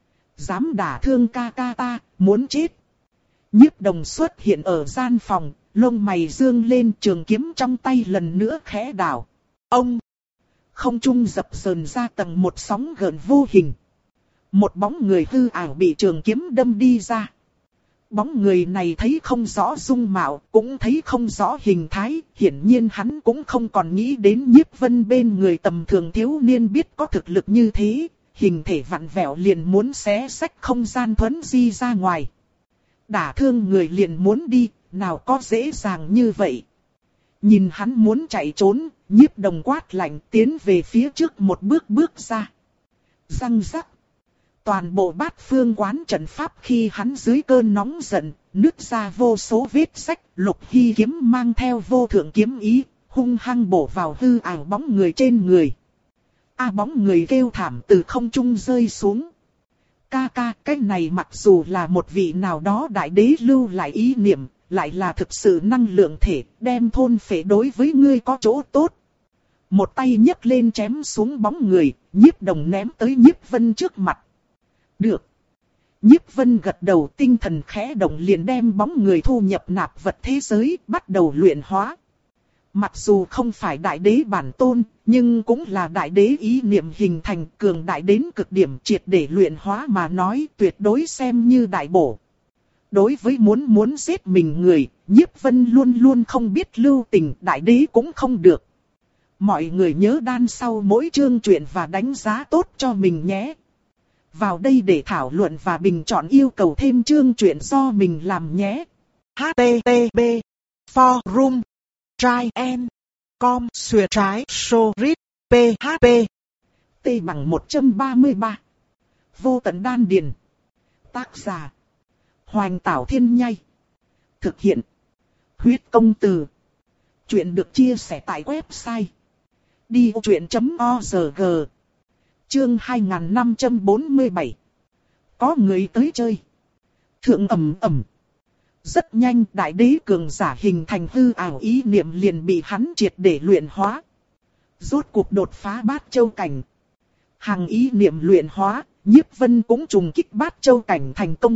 Dám đả thương ca ca ta, muốn chết. Nhiếp Đồng xuất hiện ở gian phòng, lông mày dương lên, trường kiếm trong tay lần nữa khẽ đảo. Ông! không trung dập dờn ra tầng một sóng gợn vô hình. Một bóng người hư ảo bị trường kiếm đâm đi ra. Bóng người này thấy không rõ dung mạo, cũng thấy không rõ hình thái, hiển nhiên hắn cũng không còn nghĩ đến Nhiếp Vân bên người tầm thường thiếu niên biết có thực lực như thế, hình thể vặn vẹo liền muốn xé xách không gian thuấn di ra ngoài. Đả thương người liền muốn đi, nào có dễ dàng như vậy. Nhìn hắn muốn chạy trốn, Nhiếp Đồng quát lạnh tiến về phía trước một bước bước ra. Răng rắc. Toàn bộ Bát Phương quán trận pháp khi hắn dưới cơn nóng giận, nứt ra vô số vết rách, Lục Hy kiếm mang theo vô thượng kiếm ý, hung hăng bổ vào hư ảo bóng người trên người. A bóng người kêu thảm từ không trung rơi xuống. Ca ca, cái này mặc dù là một vị nào đó đại đế lưu lại ý niệm, lại là thực sự năng lượng thể, đem thôn phệ đối với ngươi có chỗ tốt. Một tay nhấc lên chém xuống bóng người, Nhiếp Đồng ném tới Nhiếp Vân trước mặt. Được. Nhiếp Vân gật đầu, tinh thần khẽ động liền đem bóng người thu nhập nạp vật thế giới, bắt đầu luyện hóa. Mặc dù không phải đại đế bản tôn, nhưng cũng là đại đế ý niệm hình thành cường đại đến cực điểm, triệt để luyện hóa mà nói tuyệt đối xem như đại bổ. Đối với muốn muốn giết mình người, Nhiếp Vân luôn luôn không biết lưu tình, đại đế cũng không được. Mọi người nhớ đan sau mỗi chương truyện và đánh giá tốt cho mình nhé. Vào đây để thảo luận và bình chọn yêu cầu thêm chương truyện do mình làm nhé. H T T P Forum Try and Com Xuyệt trái Sorit P H P T bằng một trăm ba mươi ba. Vô tận đan điền. Tác giả Hoành Tảo Thiên Nhai. Thực hiện Huyết Công Từ. Chuyện được chia sẻ tại website đi vô chuyện chấm org. Chương hai nghìn năm trăm bốn mươi bảy. Có người tới chơi. Thượng ầm ầm. Rất nhanh đại đế cường giả hình thành hư ảo ý niệm liền bị hắn triệt để luyện hóa. Rốt cuộc đột phá bát châu cảnh. Hàng ý niệm luyện hóa, Nhiếp Vân cũng trùng kích bát châu cảnh thành công.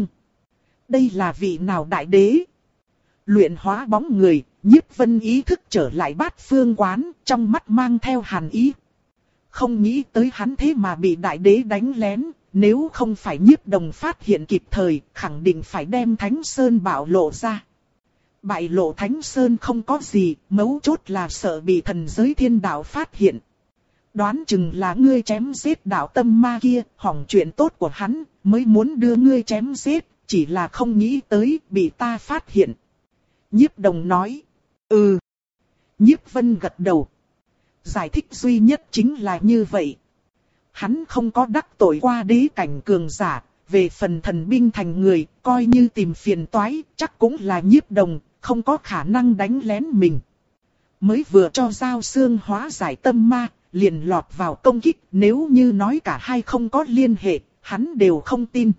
Đây là vị nào đại đế? Luyện hóa bóng người, Nhiếp Vân ý thức trở lại Bát Phương quán, trong mắt mang theo hàn ý. Không nghĩ tới hắn thế mà bị đại đế đánh lén, nếu không phải Nhiếp Đồng phát hiện kịp thời, khẳng định phải đem Thánh Sơn bạo lộ ra. Bại lộ Thánh Sơn không có gì, mấu chốt là sợ bị thần giới thiên đạo phát hiện. Đoán chừng là ngươi chém giết đạo tâm ma kia, hỏng chuyện tốt của hắn, mới muốn đưa ngươi chém giết, chỉ là không nghĩ tới bị ta phát hiện. Nhiếp Đồng nói, ừ. Nhiếp Vân gật đầu. Giải thích duy nhất chính là như vậy. Hắn không có đắc tội qua đế cảnh cường giả, về phần thần binh thành người, coi như tìm phiền toái, chắc cũng là Nhiếp Đồng, không có khả năng đánh lén mình. Mới vừa cho Giao Xương hóa giải tâm ma, liền lọt vào công kích, nếu như nói cả hai không có liên hệ, hắn đều không tin.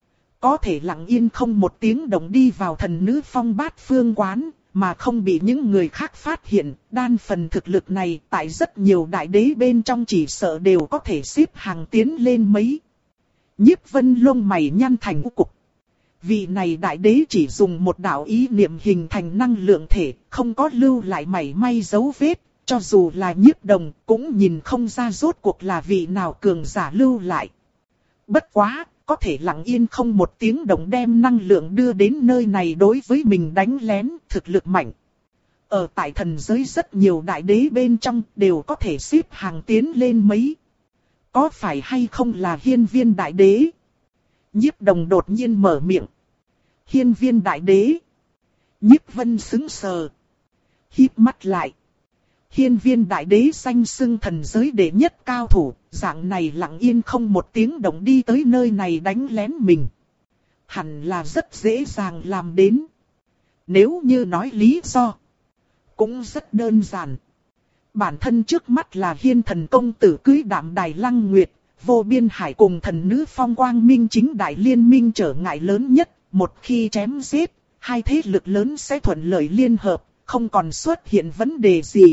Có thể lặng yên không một tiếng động đi vào thần nữ phong Bát Phương quán, mà không bị những người khác phát hiện, đan phần thực lực này tại rất nhiều đại đế bên trong chỉ sợ đều có thể xếp hàng tiến lên mấy. Nhiếp Vân lông mày nhăn thành u cục. Vị này đại đế chỉ dùng một đạo ý niệm hình thành năng lượng thể, không có lưu lại mảy may dấu vết, cho dù là Nhiếp Đồng cũng nhìn không ra rốt cuộc là vị nào cường giả lưu lại. Bất quá, có thể lặng yên không một tiếng động đem năng lượng đưa đến nơi này đối với mình đánh lén, thực lực mạnh. Ở tại thần giới rất nhiều đại đế bên trong đều có thể xếp hàng tiến lên mấy. Có phải hay không là Hiên Viên đại đế? Nhiếp Đồng đột nhiên mở miệng. Hiên Viên đại đế. Nhiếp Vân sững sờ. Híp mắt lại. Hiên Viên đại đế danh xưng thần giới đệ nhất cao thủ, dạng này lặng yên không một tiếng động đi tới nơi này đánh lén mình. Hẳn là rất dễ dàng làm đến. Nếu như nói lý do, cũng rất đơn giản. Bản thân trước mắt là Hiên thần công tử cưới Đạm Đài Lăng Nguyệt, vô biên hải cùng thần nữ phong quang minh chính đại liên minh trở ngại lớn nhất. Một khi chém giết, hai thế lực lớn sẽ thuận lợi liên hợp, không còn xuất hiện vấn đề gì.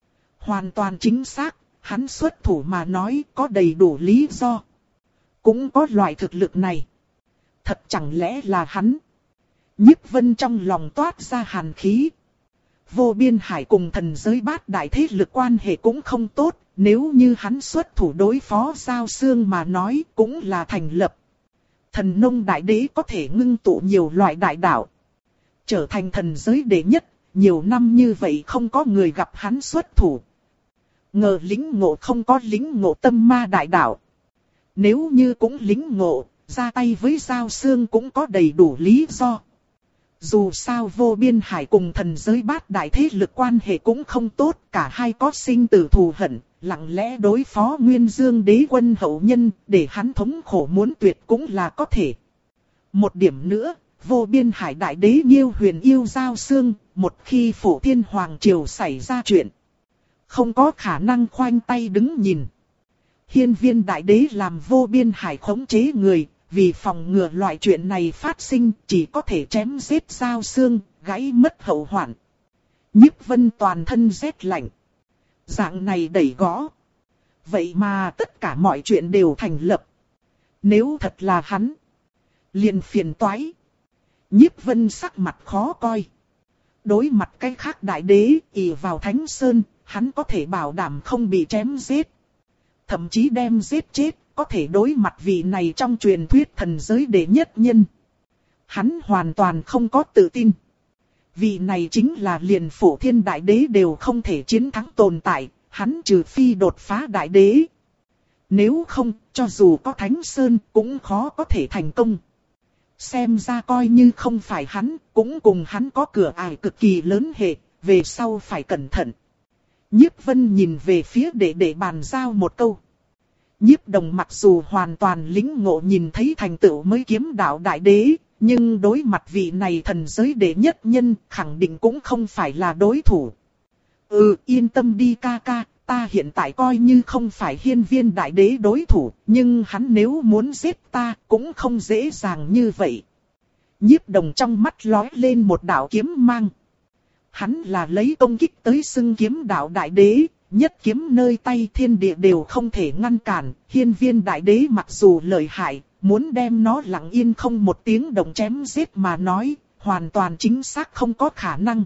Hoàn toàn chính xác, hắn xuất thủ mà nói có đầy đủ lý do. Cũng có loại thực lực này. Thật chẳng lẽ là hắn? Nhiếp Vân trong lòng toát ra hàn khí. Vô Biên Hải cùng thần giới bát đại thế lực quan hệ cũng không tốt, nếu như hắn xuất thủ đối phó Giao Xương mà nói cũng là thành lập. Thần nông đại đế có thể ngưng tụ nhiều loại đại đạo, trở thành thần giới đệ nhất, nhiều năm như vậy không có người gặp hắn xuất thủ. Ngờ lính ngộ không có lính ngộ tâm ma đại đạo. Nếu như cũng lính ngộ, ra tay với Giao Xương cũng có đầy đủ lý do. Dù sao Vô Biên Hải cùng thần giới bát đại thế lực quan hệ cũng không tốt, cả hai có sinh tử thù hận, lặng lẽ đối phó Nguyên Dương đế quân hậu nhân, để hắn thống khổ muốn tuyệt cũng là có thể. Một điểm nữa, Vô Biên Hải đại đế Nhiêu Huyền yêu Giao Xương, một khi Phổ Thiên Hoàng Triều xảy ra chuyện, không có khả năng khoanh tay đứng nhìn. Hiên Viên đại đế làm Vô Biên Hải khống chế người, vì phòng ngừa loại chuyện này phát sinh, chỉ có thể chém giết Giao Xương, gãy mất hậu hoạn. Nhiếp Vân toàn thân rét lạnh. Dạng này đẩy gõ. Vậy mà tất cả mọi chuyện đều thành lập. Nếu thật là hắn, liền phiền toái. Nhiếp Vân sắc mặt khó coi. Đối mặt cái khác đại đế, ỷ vào Thánh Sơn, hắn có thể bảo đảm không bị chém giết. Thậm chí đem giết chết, có thể đối mặt vị này trong truyền thuyết thần giới đệ nhất nhân. Hắn hoàn toàn không có tự tin. Vị này chính là liền Phổ Thiên đại đế đều không thể chiến thắng tồn tại, hắn trừ phi đột phá đại đế. Nếu không, cho dù có Thánh Sơn cũng khó có thể thành công. Xem ra coi như không phải hắn, cũng cùng hắn có cửa ải cực kỳ lớn hệ, về sau phải cẩn thận. Nhiếp Vân nhìn về phía đệ đệ bàn giao một câu. Nhiếp Đồng mặc dù hoàn toàn lĩnh ngộ nhìn thấy thành tựu mới kiếm đạo đại đế, nhưng đối mặt vị này thần giới đệ nhất nhân khẳng định cũng không phải là đối thủ. Ừ, yên tâm đi ca ca, ta hiện tại coi như không phải Hiên Viên đại đế đối thủ, nhưng hắn nếu muốn giết ta cũng không dễ dàng như vậy. Nhiếp Đồng trong mắt lóe lên một đạo kiếm mang. Hắn là lấy công kích tới xưng kiếm đạo đại đế, nhất kiếm nơi tay thiên địa đều không thể ngăn cản. Hiên Viên đại đế mặc dù lợi hại, muốn đem nó lặng yên không một tiếng động chém giết mà nói, hoàn toàn chính xác không có khả năng.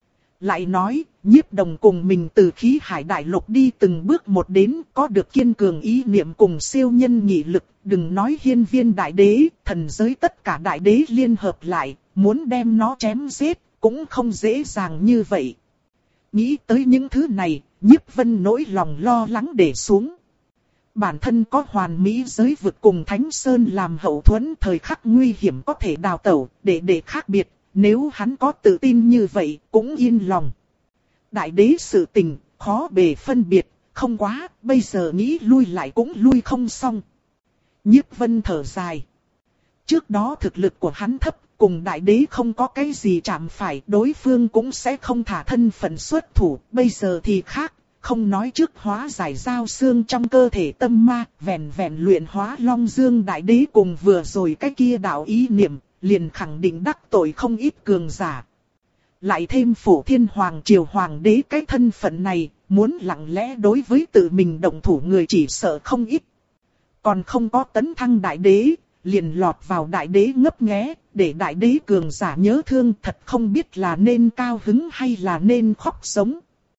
Lại nói, Nhiếp Đồng cùng mình từ khí hải đại lục đi từng bước một đến, có được kiên cường ý niệm cùng siêu nhân nghị lực, đừng nói Hiên Viên đại đế, thần giới tất cả đại đế liên hợp lại, muốn đem nó chém giết, cũng không dễ dàng như vậy. Nghĩ tới những thứ này, Nhiếp Vân nỗi lòng lo lắng để xuống. Bản thân có hoàn mỹ giới vực cùng Thánh Sơn làm hậu thuẫn, thời khắc nguy hiểm có thể đào tẩu, để để khác biệt, nếu hắn có tự tin như vậy, cũng yên lòng. Đại đế sự tình, khó bề phân biệt, không quá, bây giờ nghĩ lui lại cũng lui không xong. Nhiếp Vân thở dài. Trước đó thực lực của hắn thấp, cùng đại đế không có cái gì chạm phải, đối phương cũng sẽ không thả thân phận xuất thủ, bây giờ thì khác. Không nói trước hóa giải Giao Xương trong cơ thể tâm ma, vẹn vẹn luyện hóa Long Dương đại đế cùng vừa rồi cái kia đạo ý niệm, liền khẳng định đắc tội không ít cường giả. Lại thêm Phổ Thiên Hoàng Triều Hoàng đế cái thân phận này, muốn lặng lẽ đối với tự mình động thủ người chỉ sợ không ít. Còn không có tấn thăng đại đế, liền lọt vào đại đế ngấp nghé, để đại đế cường giả nhớ thương, thật không biết là nên cao hứng hay là nên khóc sống.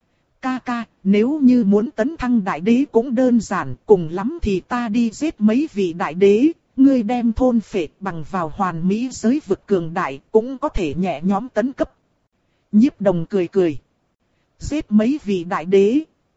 Ca ca, nếu như muốn tấn thăng đại đế cũng đơn giản, cùng lắm thì ta đi giết mấy vị đại đế, ngươi đem thôn phệ bằng vào hoàn mỹ giới vực cường đại, cũng có thể nhẹ nhóm tấn cấp. Nhiếp Đồng cười cười. Giết mấy vị đại đế.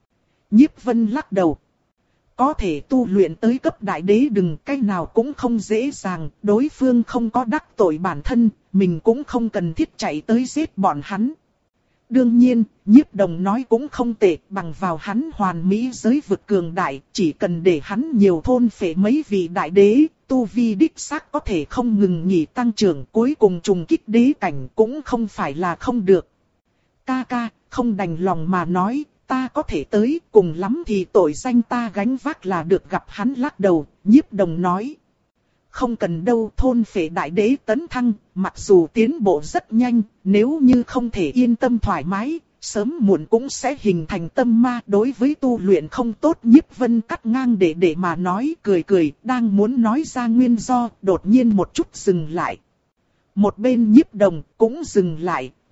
Nhiếp Vân lắc đầu. Có thể tu luyện tới cấp đại đế đừng cái nào cũng không dễ dàng, đối phương không có đắc tội bản thân, mình cũng không cần thiết chạy tới giết bọn hắn. Đương nhiên, Nhiếp Đồng nói cũng không tệ, bằng vào hắn hoàn mỹ giới vực cường đại, chỉ cần để hắn nhiều thôn phệ mấy vị đại đế, tu vi đích xác có thể không ngừng nghỉ tăng trưởng, cuối cùng trùng kích đế cảnh cũng không phải là không được. Ca ca, không đành lòng mà nói, ta có thể tới, cùng lắm thì tội danh ta gánh vác là được. Gặp hắn lắc đầu, Nhiếp Đồng nói. Không cần đâu, thôn phệ đại đế tấn thăng, mặc dù tiến bộ rất nhanh, nếu như không thể yên tâm thoải mái, sớm muộn cũng sẽ hình thành tâm ma, đối với tu luyện không tốt. Nhiếp Vân cắt ngang để để mà nói, cười cười, đang muốn nói ra nguyên do, đột nhiên một chút dừng lại. Một bên Nhiếp Đồng cũng dừng lại,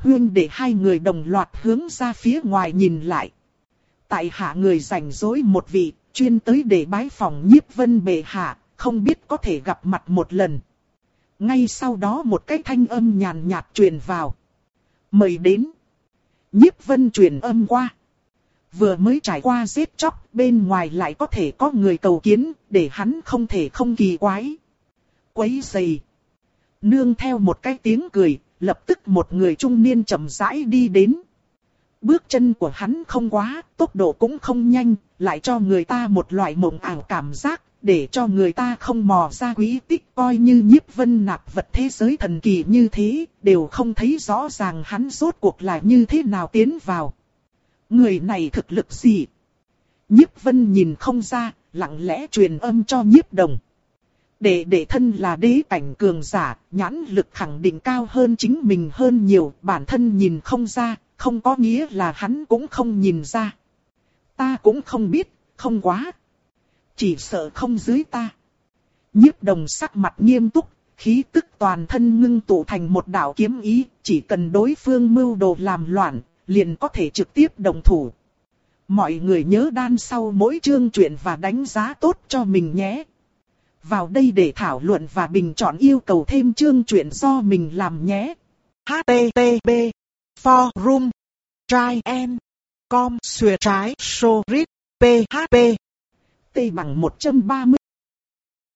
Huynh đệ hai người đồng loạt hướng ra phía ngoài nhìn lại. Tại hạ người rảnh rỗi một vị, chuyên tới để bái phòng Nhiếp Vân bệ hạ, không biết có thể gặp mặt một lần. Ngay sau đó một cái thanh âm nhàn nhạt truyền vào. Mời đến. Nhiếp Vân truyền âm qua. Vừa mới trải qua giết chóc, bên ngoài lại có thể có người cầu kiến, để hắn không thể không kỳ quái. Quấy rầy. Nương theo một cái tiếng cười, lập tức một người trung niên chậm rãi đi đến. Bước chân của hắn không quá, tốc độ cũng không nhanh, lại cho người ta một loại mộng ảo cảm giác, để cho người ta không mò ra quý tích, coi như Nhiếp Vân nạp vật thế giới thần kỳ như thế, đều không thấy rõ ràng hắn rốt cuộc là như thế nào tiến vào. Người này thực lực gì? Nhiếp Vân nhìn không ra, lặng lẽ truyền âm cho Nhiếp Đồng. Để để thân là đế cảnh cường giả, nhãn lực khẳng định cao hơn chính mình hơn nhiều, bản thân nhìn không ra, không có nghĩa là hắn cũng không nhìn ra. Ta cũng không biết, không quá. Chỉ sợ không dưới ta. Nhiếp Đồng sắc mặt nghiêm túc, khí tức toàn thân ngưng tụ thành một đạo kiếm ý, chỉ cần đối phương mưu đồ làm loạn, liền có thể trực tiếp động thủ. Mọi người nhớ đan sau mỗi chương truyện và đánh giá tốt cho mình nhé. Vào đây để thảo luận và bình chọn yêu cầu thêm chương truyện do mình làm nhé. H T T P Forum Try and Com Xuyệt trái Sorit P H P T bằng một trăm ba mươi